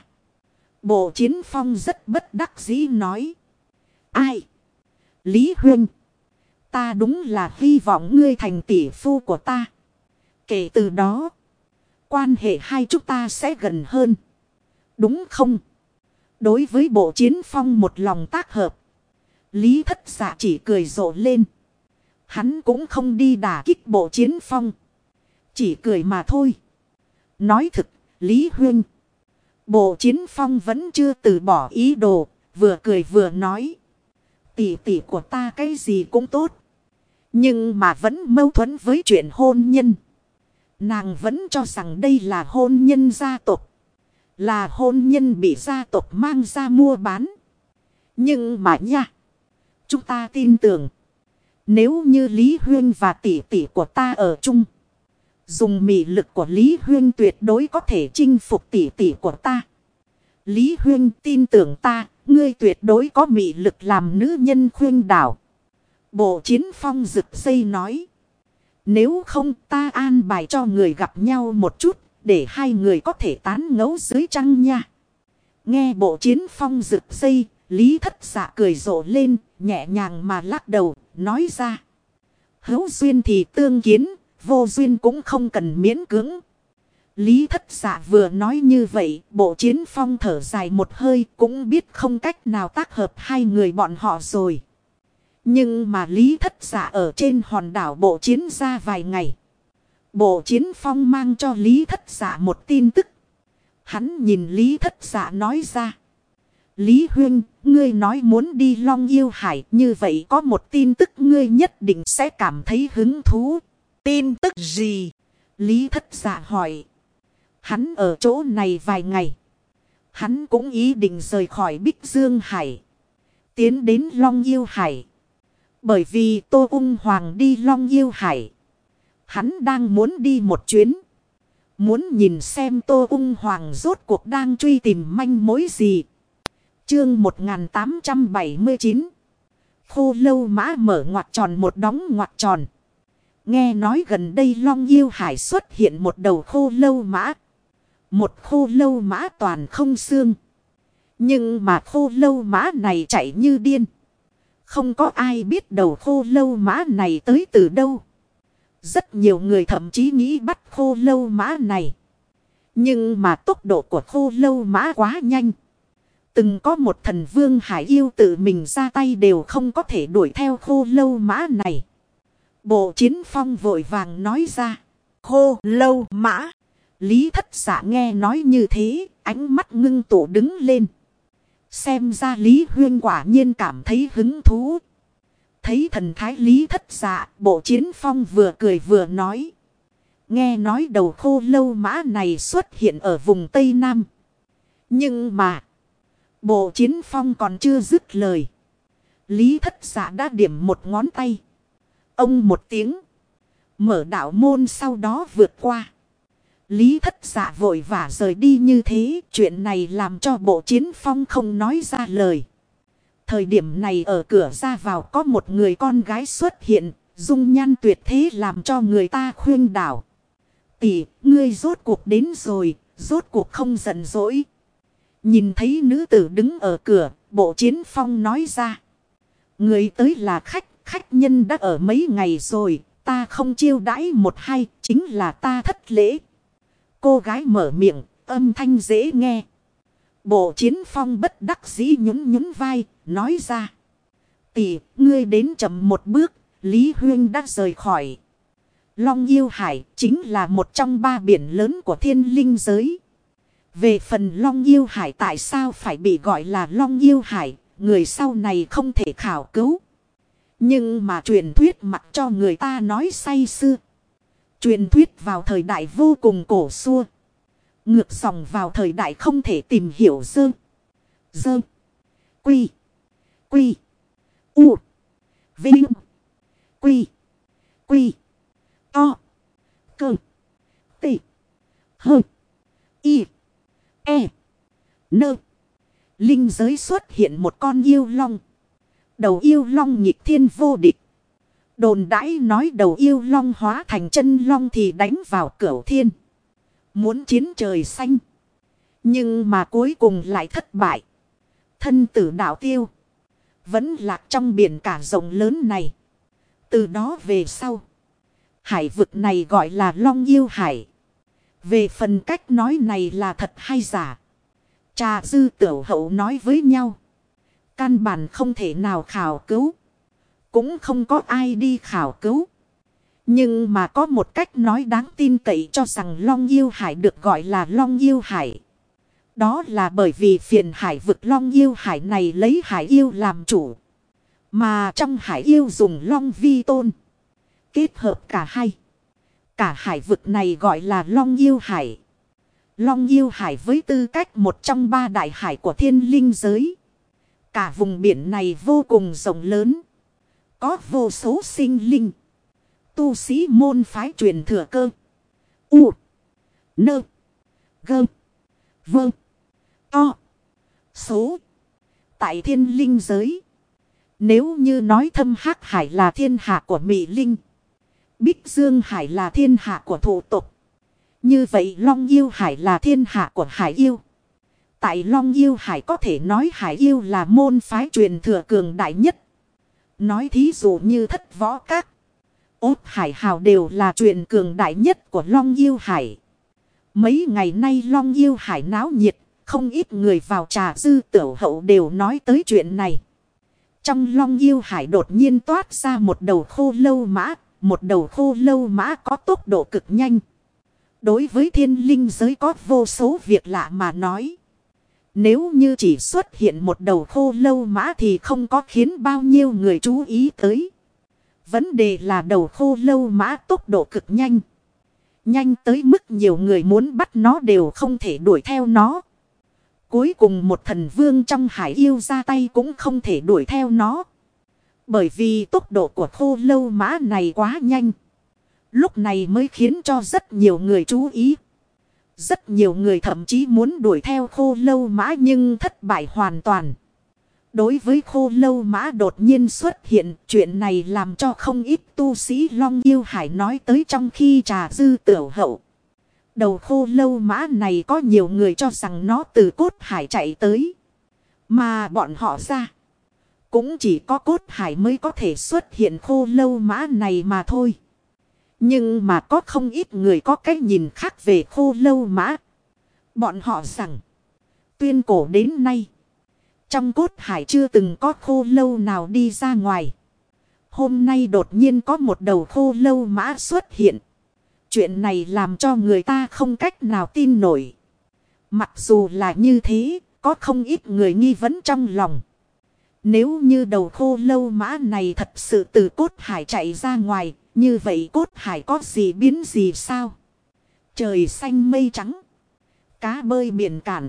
Bộ Chiến Phong rất bất đắc dĩ nói. Ai? Lý Huynh, ta đúng là hy vọng ngươi thành tỷ phu của ta. Kể từ đó, quan hệ hai chúng ta sẽ gần hơn, đúng không? Đối với Bộ Chiến Phong một lòng tác hợp, Lý Thất Dạ chỉ cười rộ lên. Hắn cũng không đi đả kích Bộ Chiến Phong, chỉ cười mà thôi. Nói thực, Lý Huynh. Bộ Chiến Phong vẫn chưa từ bỏ ý đồ, vừa cười vừa nói. Tỷ tỷ của ta cái gì cũng tốt. Nhưng mà vẫn mâu thuẫn với chuyện hôn nhân. Nàng vẫn cho rằng đây là hôn nhân gia tộc. Là hôn nhân bị gia tộc mang ra mua bán. Nhưng mà nha. Chúng ta tin tưởng. Nếu như Lý Huyên và tỷ tỷ của ta ở chung. Dùng mị lực của Lý Huyên tuyệt đối có thể chinh phục tỷ tỷ của ta. Lý Huyên tin tưởng ta. Ngươi tuyệt đối có mị lực làm nữ nhân khuyên đảo. Bộ Chiến Phong rực dây nói. Nếu không ta an bài cho người gặp nhau một chút. Để hai người có thể tán ngẫu dưới trăng nha. Nghe Bộ Chiến Phong rực dây. Lý Thất Dạ cười rộ lên. Nhẹ nhàng mà lắc đầu. Nói ra. Hữu duyên thì tương kiến. Vô duyên cũng không cần miễn cưỡng. Lý Thất Dạ vừa nói như vậy. Bộ Chiến Phong thở dài một hơi. Cũng biết không cách nào tác hợp hai người bọn họ rồi. Nhưng mà Lý Thất Dạ ở trên hòn đảo Bộ Chiến ra vài ngày. Bộ Chiến Phong mang cho Lý Thất Dạ một tin tức. Hắn nhìn Lý Thất Dạ nói ra. Lý Huynh, ngươi nói muốn đi Long Yêu Hải, như vậy có một tin tức ngươi nhất định sẽ cảm thấy hứng thú. Tin tức gì? Lý Thất Dạ hỏi. Hắn ở chỗ này vài ngày. Hắn cũng ý định rời khỏi Bích Dương Hải. Tiến đến Long Yêu Hải. Bởi vì Tô Ung Hoàng đi Long Yêu Hải. Hắn đang muốn đi một chuyến. Muốn nhìn xem Tô Ung Hoàng rốt cuộc đang truy tìm manh mối gì. Chương 1879. Khô Lâu Mã mở ngoặc tròn một đóng ngoặc tròn. Nghe nói gần đây Long Yêu Hải xuất hiện một đầu khô lâu mã. Một khô lâu mã toàn không xương. Nhưng mà khô lâu mã này chạy như điên. Không có ai biết đầu khô lâu mã này tới từ đâu. Rất nhiều người thậm chí nghĩ bắt khô lâu mã này. Nhưng mà tốc độ của khô lâu mã quá nhanh. Từng có một thần vương hải yêu tự mình ra tay đều không có thể đuổi theo khô lâu mã này. Bộ Chiến Phong vội vàng nói ra. Khô lâu mã. Lý Thất Dạ nghe nói như thế, ánh mắt ngưng tụ đứng lên. Xem ra Lý Huyên quả nhiên cảm thấy hứng thú. Thấy thần thái Lý Thất Dạ, Bộ Chiến Phong vừa cười vừa nói. Nghe nói đầu khô lâu mã này xuất hiện ở vùng Tây Nam. Nhưng mà, Bộ Chiến Phong còn chưa dứt lời. Lý Thất Dạ đã điểm một ngón tay. Ông một tiếng. Mở đạo môn sau đó vượt qua. Lý Thất Dạ vội vã rời đi như thế. Chuyện này làm cho Bộ Chiến Phong không nói ra lời. Thời điểm này ở cửa ra vào có một người con gái xuất hiện. Dung nhan tuyệt thế làm cho người ta khuyên đảo. Tỷ, ngươi rốt cuộc đến rồi. Rốt cuộc không giận dỗi. Nhìn thấy nữ tử đứng ở cửa. Bộ Chiến Phong nói ra. Người tới là khách. Khách nhân đã ở mấy ngày rồi. Ta không chiêu đãi một hai. Chính là ta thất lễ. Cô gái mở miệng. Âm thanh dễ nghe. Bộ Chiến Phong bất đắc dĩ nhún nhún vai. Nói ra. Tỷ, ngươi đến chậm một bước. Lý Huyên đã rời khỏi. Long Yêu Hải chính là một trong ba biển lớn của thiên linh giới. Về phần Long Yêu Hải tại sao phải bị gọi là Long Yêu Hải. Người sau này không thể khảo cứu. Nhưng mà truyền thuyết mặc cho người ta nói say sưa. Truyền thuyết vào thời đại vô cùng cổ xưa. Ngược dòng vào thời đại không thể tìm hiểu dơ. Dơ. Quy. Quy. U. Vinh. Quy. Quy. To. Cơ. Tị. Hơ. Y. E. Nơ. Linh giới xuất hiện một con yêu long. Đầu yêu long nhịp thiên vô địch. Đồn đãi nói đầu yêu long hóa thành chân long thì đánh vào cửu thiên. Muốn chiến trời xanh. Nhưng mà cuối cùng lại thất bại. Thân tử đạo tiêu. Vẫn lạc trong biển cả rộng lớn này. Từ đó về sau. Hải vực này gọi là Long Yêu Hải. Về phần cách nói này là thật hay giả. Trà Dư Tiểu Hậu nói với nhau. Căn bản không thể nào khảo cứu. Cũng không có ai đi khảo cứu. Nhưng mà có một cách nói đáng tin cậy cho rằng Long Yêu Hải được gọi là Long Yêu Hải. Đó là bởi vì phiền hải vực Long Yêu Hải này lấy hải yêu làm chủ. Mà trong hải yêu dùng Long vi tôn. Kết hợp cả hai. Cả hải vực này gọi là Long Yêu Hải. Long Yêu Hải với tư cách một trong ba đại hải của thiên linh giới. Cả vùng biển này vô cùng rộng lớn. Có vô số sinh linh. Tu sĩ môn phái truyền thừa cơ. U. Nơ. Gơ. Vơ. To. Số. Tại thiên linh giới. Nếu như nói Thâm Hắc Hải là thiên hạ của Mị Linh. Bích Dương Hải là thiên hạ của thổ tộc. Như vậy Long Yêu Hải là thiên hạ của hải yêu. Tại Long Yêu Hải có thể nói hải yêu là môn phái truyền thừa cường đại nhất. Nói thí dụ như Thất Võ Các. Ốt Hải Hào đều là truyền cường đại nhất của Long Yêu Hải. Mấy ngày nay Long Yêu Hải náo nhiệt. Không ít người vào Trà Dư Tửu Hậu đều nói tới chuyện này. Trong Long Yêu Hải đột nhiên toát ra một đầu khô lâu mã. Một đầu khô lâu mã có tốc độ cực nhanh. Đối với thiên linh giới có vô số việc lạ mà nói. Nếu như chỉ xuất hiện một đầu khô lâu mã thì không có khiến bao nhiêu người chú ý tới. Vấn đề là đầu khô lâu mã tốc độ cực nhanh. Nhanh tới mức nhiều người muốn bắt nó đều không thể đuổi theo nó. Cuối cùng một thần vương trong hải yêu ra tay cũng không thể đuổi theo nó. Bởi vì tốc độ của khô lâu mã này quá nhanh. Lúc này mới khiến cho rất nhiều người chú ý. Rất nhiều người thậm chí muốn đuổi theo khô lâu mã nhưng thất bại hoàn toàn. Đối với khô lâu mã đột nhiên xuất hiện, chuyện này làm cho không ít tu sĩ Long Yêu Hải nói tới trong khi Trà Dư Tửu Hậu. Đầu khô lâu mã này có nhiều người cho rằng nó từ Cốt Hải chạy tới. Mà bọn họ ra. Cũng chỉ có Cốt Hải mới có thể xuất hiện khô lâu mã này mà thôi. Nhưng mà có không ít người có cái nhìn khác về khô lâu mã. Bọn họ rằng. Tuyên cổ đến nay. Trong Cốt Hải chưa từng có khô lâu nào đi ra ngoài. Hôm nay đột nhiên có một đầu khô lâu mã xuất hiện. Chuyện này làm cho người ta không cách nào tin nổi. Mặc dù là như thế, có không ít người nghi vấn trong lòng. Nếu như đầu khô lâu mã này thật sự từ Cốt Hải chạy ra ngoài, như vậy Cốt Hải có gì biến gì sao? Trời xanh mây trắng. Cá bơi biển cạn.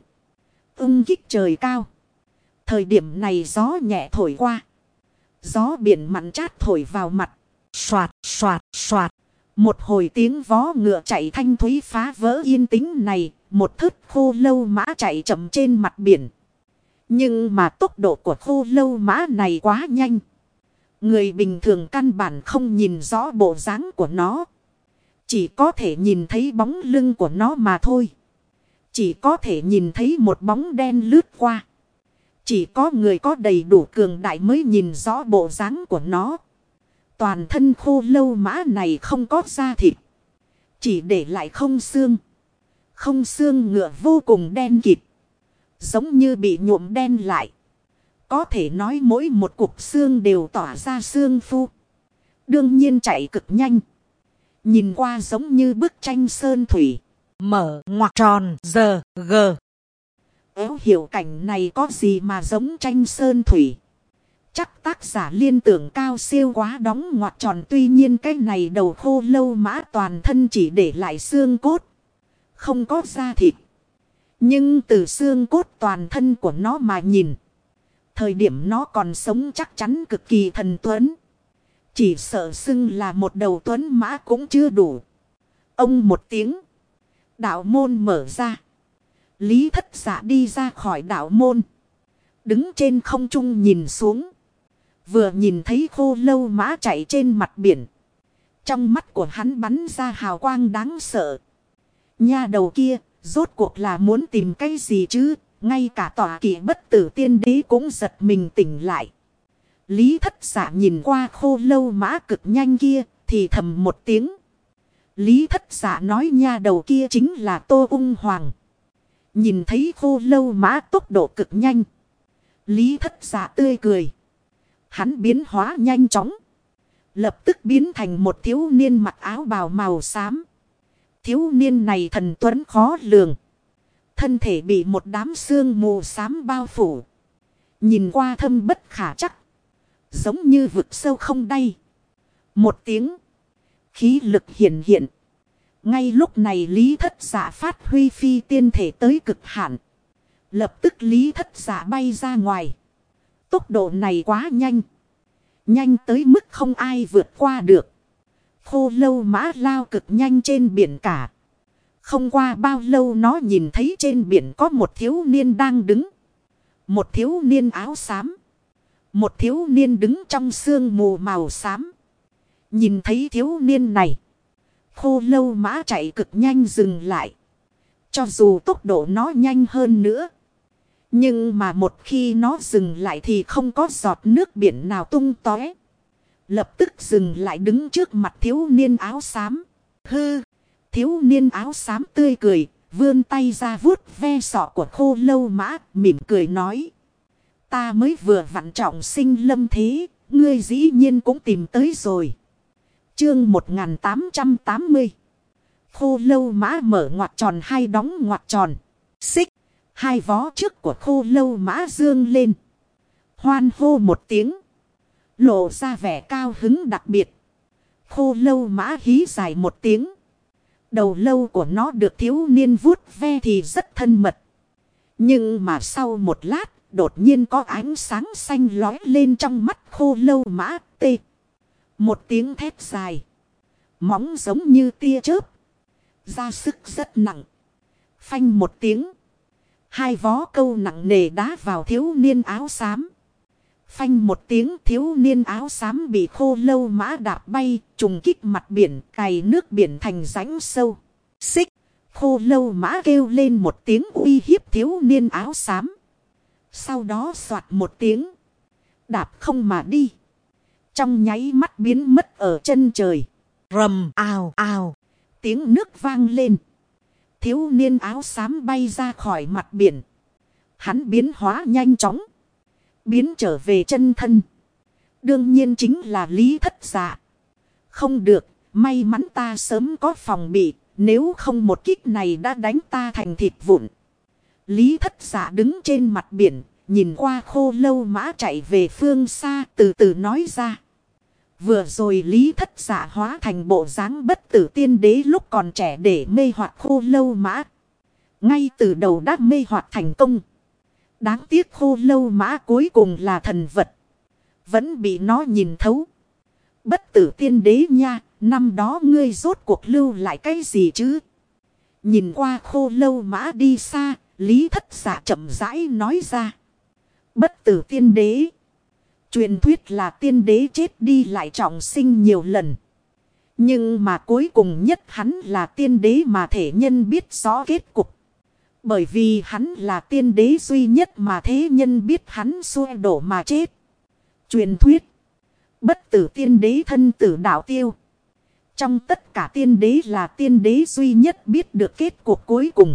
Ưng kích trời cao. Thời điểm này gió nhẹ thổi qua. Gió biển mặn chát thổi vào mặt. Xoạt xoạt xoạt. Một hồi tiếng vó ngựa chạy thanh thúy phá vỡ yên tĩnh này. Một thớt khô lâu mã chạy chậm trên mặt biển. Nhưng mà tốc độ của khô lâu mã này quá nhanh. Người bình thường căn bản không nhìn rõ bộ dáng của nó. Chỉ có thể nhìn thấy bóng lưng của nó mà thôi. Chỉ có thể nhìn thấy một bóng đen lướt qua. Chỉ có người có đầy đủ cường đại mới nhìn rõ bộ dáng của nó. Toàn thân khô lâu mã này không có da thịt. Chỉ để lại không xương. Không xương ngựa vô cùng đen kịt. Giống như bị nhuộm đen lại. Có thể nói mỗi một cục xương đều tỏa ra xương phu. Đương nhiên chạy cực nhanh. Nhìn qua giống như bức tranh sơn thủy. Mở ngoặc tròn giờ g. Éo hiểu cảnh này có gì mà giống tranh sơn thủy. Chắc tác giả liên tưởng cao siêu quá đóng ngoặc tròn. Tuy nhiên cái này đầu khô lâu mã toàn thân chỉ để lại xương cốt. Không có da thịt. Nhưng từ xương cốt toàn thân của nó mà nhìn. Thời điểm nó còn sống chắc chắn cực kỳ thần tuấn. Chỉ sợ xưng là một đầu tuấn mã cũng chưa đủ. Ông một tiếng. Đạo môn mở ra. Lý Thất Dạ đi ra khỏi đạo môn. Đứng trên không trung nhìn xuống. Vừa nhìn thấy khô lâu mã chạy trên mặt biển. Trong mắt của hắn bắn ra hào quang đáng sợ. Nha đầu kia, rốt cuộc là muốn tìm cái gì chứ? Ngay cả tọa kỵ bất tử tiên đế cũng giật mình tỉnh lại. Lý Thất Dạ nhìn qua khô lâu mã cực nhanh kia, thì thầm một tiếng. Lý Thất Dạ nói nha đầu kia chính là Tô Ung Hoàng. Nhìn thấy khô lâu mã tốc độ cực nhanh. Lý Thất Dạ tươi cười. Hắn biến hóa nhanh chóng. lập tức biến thành một thiếu niên mặc áo bào màu xám. Thiếu niên này thần tuấn khó lường. Thân thể bị một đám sương mù xám bao phủ. Nhìn qua thâm bất khả trắc. Giống như vực sâu không đáy. Một tiếng. Khí lực hiển hiện. Ngay lúc này Lý Thất Dạ phát huy phi tiên thể tới cực hạn. Lập tức Lý Thất Dạ bay ra ngoài. Tốc độ này quá nhanh. Nhanh tới mức không ai vượt qua được. Khô lâu mã lao cực nhanh trên biển cả. Không qua bao lâu nó nhìn thấy trên biển có một thiếu niên đang đứng. Một thiếu niên áo xám. Một thiếu niên đứng trong sương mù màu xám. Nhìn thấy thiếu niên này. Khô lâu mã chạy cực nhanh dừng lại. Cho dù tốc độ nó nhanh hơn nữa. Nhưng mà một khi nó dừng lại thì không có giọt nước biển nào tung tóe. Lập tức dừng lại đứng trước mặt thiếu niên áo xám. Hư! Thiếu niên áo xám tươi cười, vươn tay ra vuốt ve sọ của khô lâu mã, mỉm cười nói. Ta mới vừa vặn trọng sinh lâm thế, ngươi dĩ nhiên cũng tìm tới rồi. Chương 1880. Khô lâu mã mở ngoặc tròn hai đóng ngoặc tròn. Xích. Hai vó trước của khô lâu mã dương lên. Hoan hô một tiếng. Lộ ra vẻ cao hứng đặc biệt. Khô lâu mã hí dài một tiếng. Đầu lâu của nó được thiếu niên vuốt ve thì rất thân mật. Nhưng mà sau một lát, đột nhiên có ánh sáng xanh lóe lên trong mắt khô lâu mã tê. Một tiếng thét dài. Móng giống như tia chớp. Ra sức rất nặng. Phanh một tiếng. Hai vó câu nặng nề đá vào thiếu niên áo xám. Phanh một tiếng thiếu niên áo xám bị khô lâu mã đạp bay, trùng kích mặt biển, cày nước biển thành rãnh sâu. Xích, khô lâu mã kêu lên một tiếng uy hiếp thiếu niên áo xám. Sau đó soạt một tiếng, đạp không mà đi. Trong nháy mắt biến mất ở chân trời. Rầm ào ào. Tiếng nước vang lên. Thiếu niên áo xám bay ra khỏi mặt biển. Hắn biến hóa nhanh chóng. Biến trở về chân thân. Đương nhiên chính là Lý Thất Dạ. Không được, may mắn ta sớm có phòng bị. Nếu không một kích này đã đánh ta thành thịt vụn. Lý Thất Dạ đứng trên mặt biển. Nhìn qua khô lâu mã chạy về phương xa, từ từ nói ra. Vừa rồi Lý Thất Dạ hóa thành bộ dáng bất tử tiên đế lúc còn trẻ để mê hoặc khô lâu mã. Ngay từ đầu đã mê hoặc thành công. Đáng tiếc khô lâu mã cuối cùng là thần vật. Vẫn bị nó nhìn thấu. Bất tử tiên đế nha, năm đó ngươi rốt cuộc lưu lại cái gì chứ? Nhìn qua khô lâu mã đi xa, Lý Thất Dạ chậm rãi nói ra. Bất tử tiên đế. Truyền thuyết là tiên đế chết đi lại trọng sinh nhiều lần. Nhưng mà cuối cùng nhất hắn là tiên đế mà thể nhân biết rõ kết cục. Bởi vì hắn là tiên đế duy nhất mà thế nhân biết hắn xua đổ mà chết. Truyền thuyết. Bất tử tiên đế thân tử đạo tiêu. Trong tất cả tiên đế là tiên đế duy nhất biết được kết cục cuối cùng.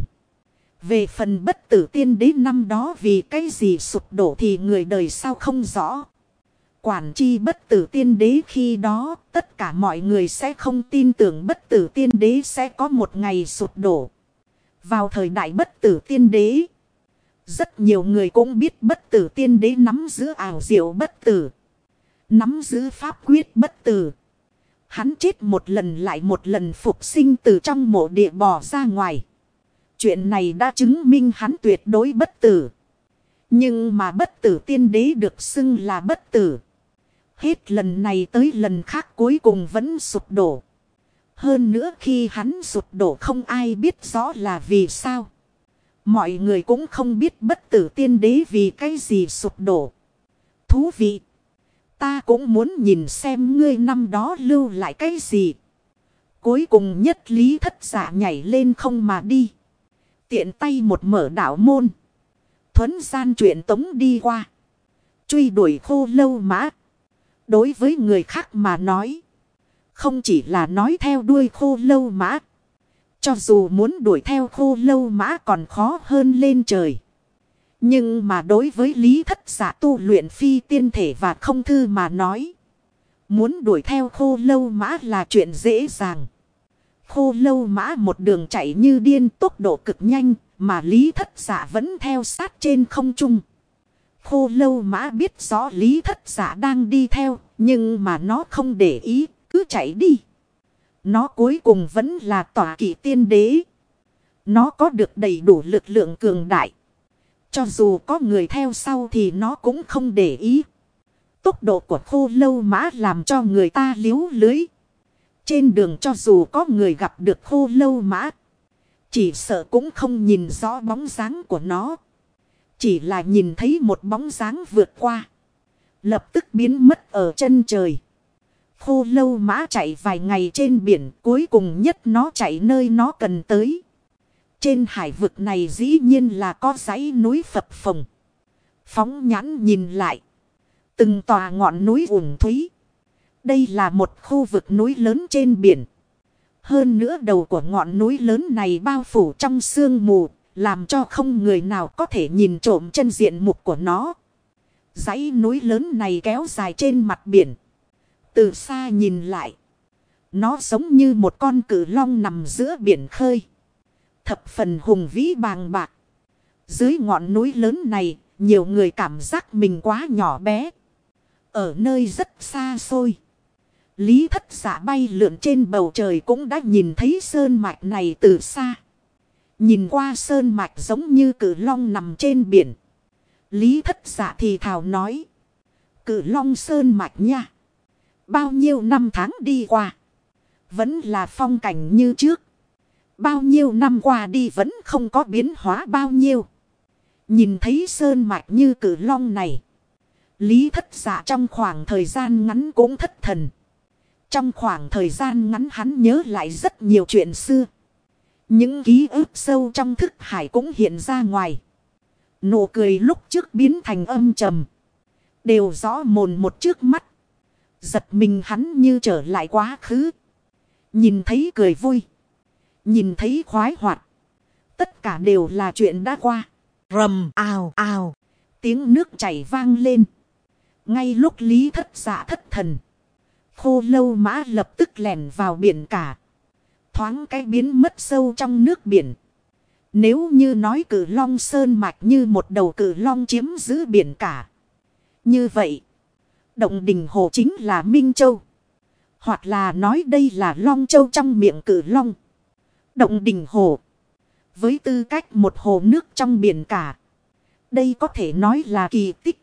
Về phần bất tử tiên đế năm đó vì cái gì sụp đổ thì người đời sau không rõ. Quản chi bất tử tiên đế khi đó tất cả mọi người sẽ không tin tưởng bất tử tiên đế sẽ có một ngày sụp đổ. Vào thời đại bất tử tiên đế, rất nhiều người cũng biết bất tử tiên đế nắm giữ ảo diệu bất tử. Nắm giữ pháp quyết bất tử. Hắn chết một lần lại một lần phục sinh từ trong mộ địa bò ra ngoài. Chuyện này đã chứng minh hắn tuyệt đối bất tử. Nhưng mà bất tử tiên đế được xưng là bất tử. Hết lần này tới lần khác cuối cùng vẫn sụp đổ. Hơn nữa khi hắn sụp đổ không ai biết rõ là vì sao. Mọi người cũng không biết bất tử tiên đế vì cái gì sụp đổ. Thú vị. Ta cũng muốn nhìn xem ngươi năm đó lưu lại cái gì. Cuối cùng nhất Lý Thất Dạ nhảy lên không mà đi. Tiện tay một mở đảo môn. Thuấn gian chuyện tống đi qua. Truy đuổi khô lâu mã. Đối với người khác mà nói. Không chỉ là nói theo đuôi khô lâu mã. Cho dù muốn đuổi theo khô lâu mã còn khó hơn lên trời. Nhưng mà đối với Lý Thất Dạ tu luyện phi tiên thể và không thư mà nói. Muốn đuổi theo khô lâu mã là chuyện dễ dàng. Khô lâu mã một đường chạy như điên, tốc độ cực nhanh, mà Lý Thất Dạ vẫn theo sát trên không trung. Khô lâu mã biết rõ Lý Thất Dạ đang đi theo, nhưng mà nó không để ý, cứ chạy đi. Nó cuối cùng vẫn là tọa kỵ tiên đế. Nó có được đầy đủ lực lượng cường đại. Cho dù có người theo sau thì nó cũng không để ý. Tốc độ của khô lâu mã làm cho người ta liếu lưới. Trên đường cho dù có người gặp được khô lâu mã, chỉ sợ cũng không nhìn rõ bóng dáng của nó. Chỉ là nhìn thấy một bóng dáng vượt qua, lập tức biến mất ở chân trời. Khô lâu mã chạy vài ngày trên biển, cuối cùng nhất nó chạy nơi nó cần tới. Trên hải vực này dĩ nhiên là có dãy núi phập phồng. Phóng nhãn nhìn lại, từng tòa ngọn núi ủng thúy. Đây là một khu vực núi lớn trên biển. Hơn nữa đầu của ngọn núi lớn này bao phủ trong sương mù, làm cho không người nào có thể nhìn trộm chân diện mục của nó. Dãy núi lớn này kéo dài trên mặt biển. Từ xa nhìn lại, nó giống như một con cự long nằm giữa biển khơi. Thập phần hùng vĩ bàng bạc. Dưới ngọn núi lớn này, nhiều người cảm giác mình quá nhỏ bé. Ở nơi rất xa xôi, Lý Thất Dạ bay lượn trên bầu trời cũng đã nhìn thấy sơn mạch này từ xa. Nhìn qua sơn mạch giống như cự long nằm trên biển. Lý Thất Dạ thì thào nói: Cự long sơn mạch nha. Bao nhiêu năm tháng đi qua, vẫn là phong cảnh như trước. Bao nhiêu năm qua đi vẫn không có biến hóa bao nhiêu. Nhìn thấy sơn mạch như cự long này, Lý Thất Dạ trong khoảng thời gian ngắn cũng thất thần. Trong khoảng thời gian ngắn hắn nhớ lại rất nhiều chuyện xưa. Những ký ức sâu trong thức hải cũng hiện ra ngoài. Nụ cười lúc trước biến thành âm trầm, đều rõ mồn một trước mắt. Giật mình hắn như trở lại quá khứ. Nhìn thấy cười vui, nhìn thấy khoái hoạt, tất cả đều là chuyện đã qua. Rầm ào ào. Tiếng nước chảy vang lên. Ngay lúc Lý Thất Dạ thất thần, khô lâu mã lập tức lẻn vào biển cả. Thoáng cái biến mất sâu trong nước biển. Nếu như nói cự long sơn mạch như một đầu cự long chiếm giữ biển cả, như vậy Động Đình Hồ chính là Minh Châu. Hoặc là nói đây là Long Châu trong miệng cự long. Động Đình Hồ, với tư cách một hồ nước trong biển cả, đây có thể nói là kỳ tích.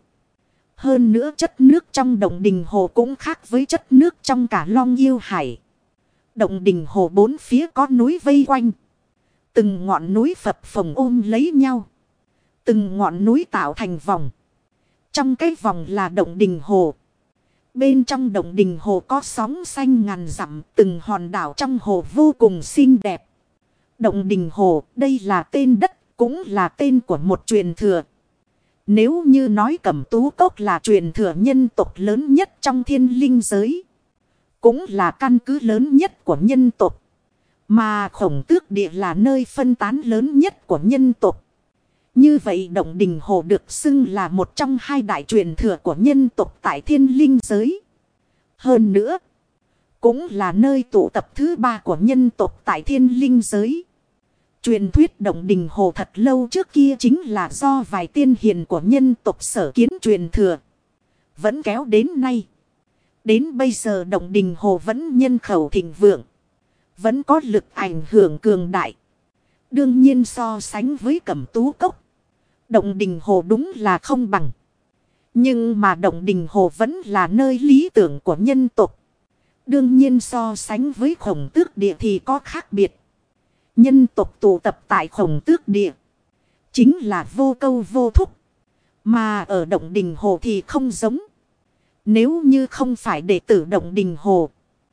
Hơn nữa chất nước trong Động Đình Hồ cũng khác với chất nước trong cả Long Yêu Hải. Động Đình Hồ bốn phía có núi vây quanh. Từng ngọn núi phập phồng ôm lấy nhau. Từng ngọn núi tạo thành vòng. Trong cái vòng là Động Đình Hồ. Bên trong Động Đình Hồ có sóng xanh ngàn dặm. Từng hòn đảo trong hồ vô cùng xinh đẹp. Động Đình Hồ, đây là tên đất, cũng là tên của một truyền thừa. Nếu như nói Cẩm Tú Cốc là truyền thừa nhân tộc lớn nhất trong thiên linh giới, cũng là căn cứ lớn nhất của nhân tộc. Mà Khổng Tước Địa là nơi phân tán lớn nhất của nhân tộc. Như vậy Động Đình Hồ được xưng là một trong hai đại truyền thừa của nhân tộc tại thiên linh giới. Hơn nữa, cũng là nơi tụ tập thứ ba của nhân tộc tại thiên linh giới. Truyền thuyết Động Đình Hồ thật lâu trước kia chính là do vài tiên hiền của nhân tộc sở kiến truyền thừa. Vẫn kéo đến nay. Đến bây giờ Động Đình Hồ vẫn nhân khẩu thịnh vượng. Vẫn có lực ảnh hưởng cường đại. Đương nhiên so sánh với Cẩm Tú Cốc, Động Đình Hồ đúng là không bằng. Nhưng mà Động Đình Hồ vẫn là nơi lý tưởng của nhân tộc. Đương nhiên so sánh với Khổng Tước Địa thì có khác biệt. Nhân tộc tụ tập tại Khổng Tước Địa chính là vô câu vô thúc. Mà ở Động Đình Hồ thì không giống. Nếu như không phải đệ tử Động Đình Hồ,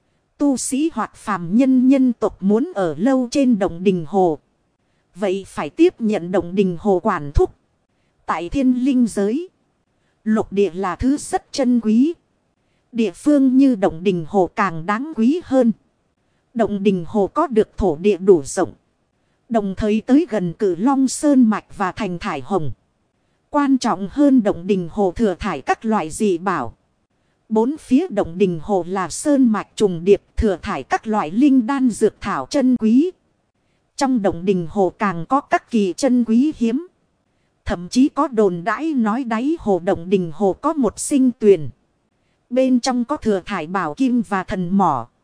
tu sĩ hoặc phàm nhân tộc muốn ở lâu trên Động Đình Hồ, vậy phải tiếp nhận Động Đình Hồ quản thúc. Tại thiên linh giới, lục địa là thứ rất chân quý. Địa phương như Động Đình Hồ càng đáng quý hơn. Động Đình Hồ có được thổ địa đủ rộng, đồng thời tới gần Cử Long Sơn Mạch và thành Thải Hồng. Quan trọng hơn Động Đình Hồ thừa thải các loại dị bảo. Bốn phía động đình hồ là sơn mạch trùng điệp thừa thải các loại linh đan dược thảo chân quý. Trong động đình hồ càng có các kỳ chân quý hiếm. Thậm chí có đồn đãi nói đáy hồ động đình hồ có một sinh tuyền. Bên trong có thừa thải bảo kim và thần mỏ.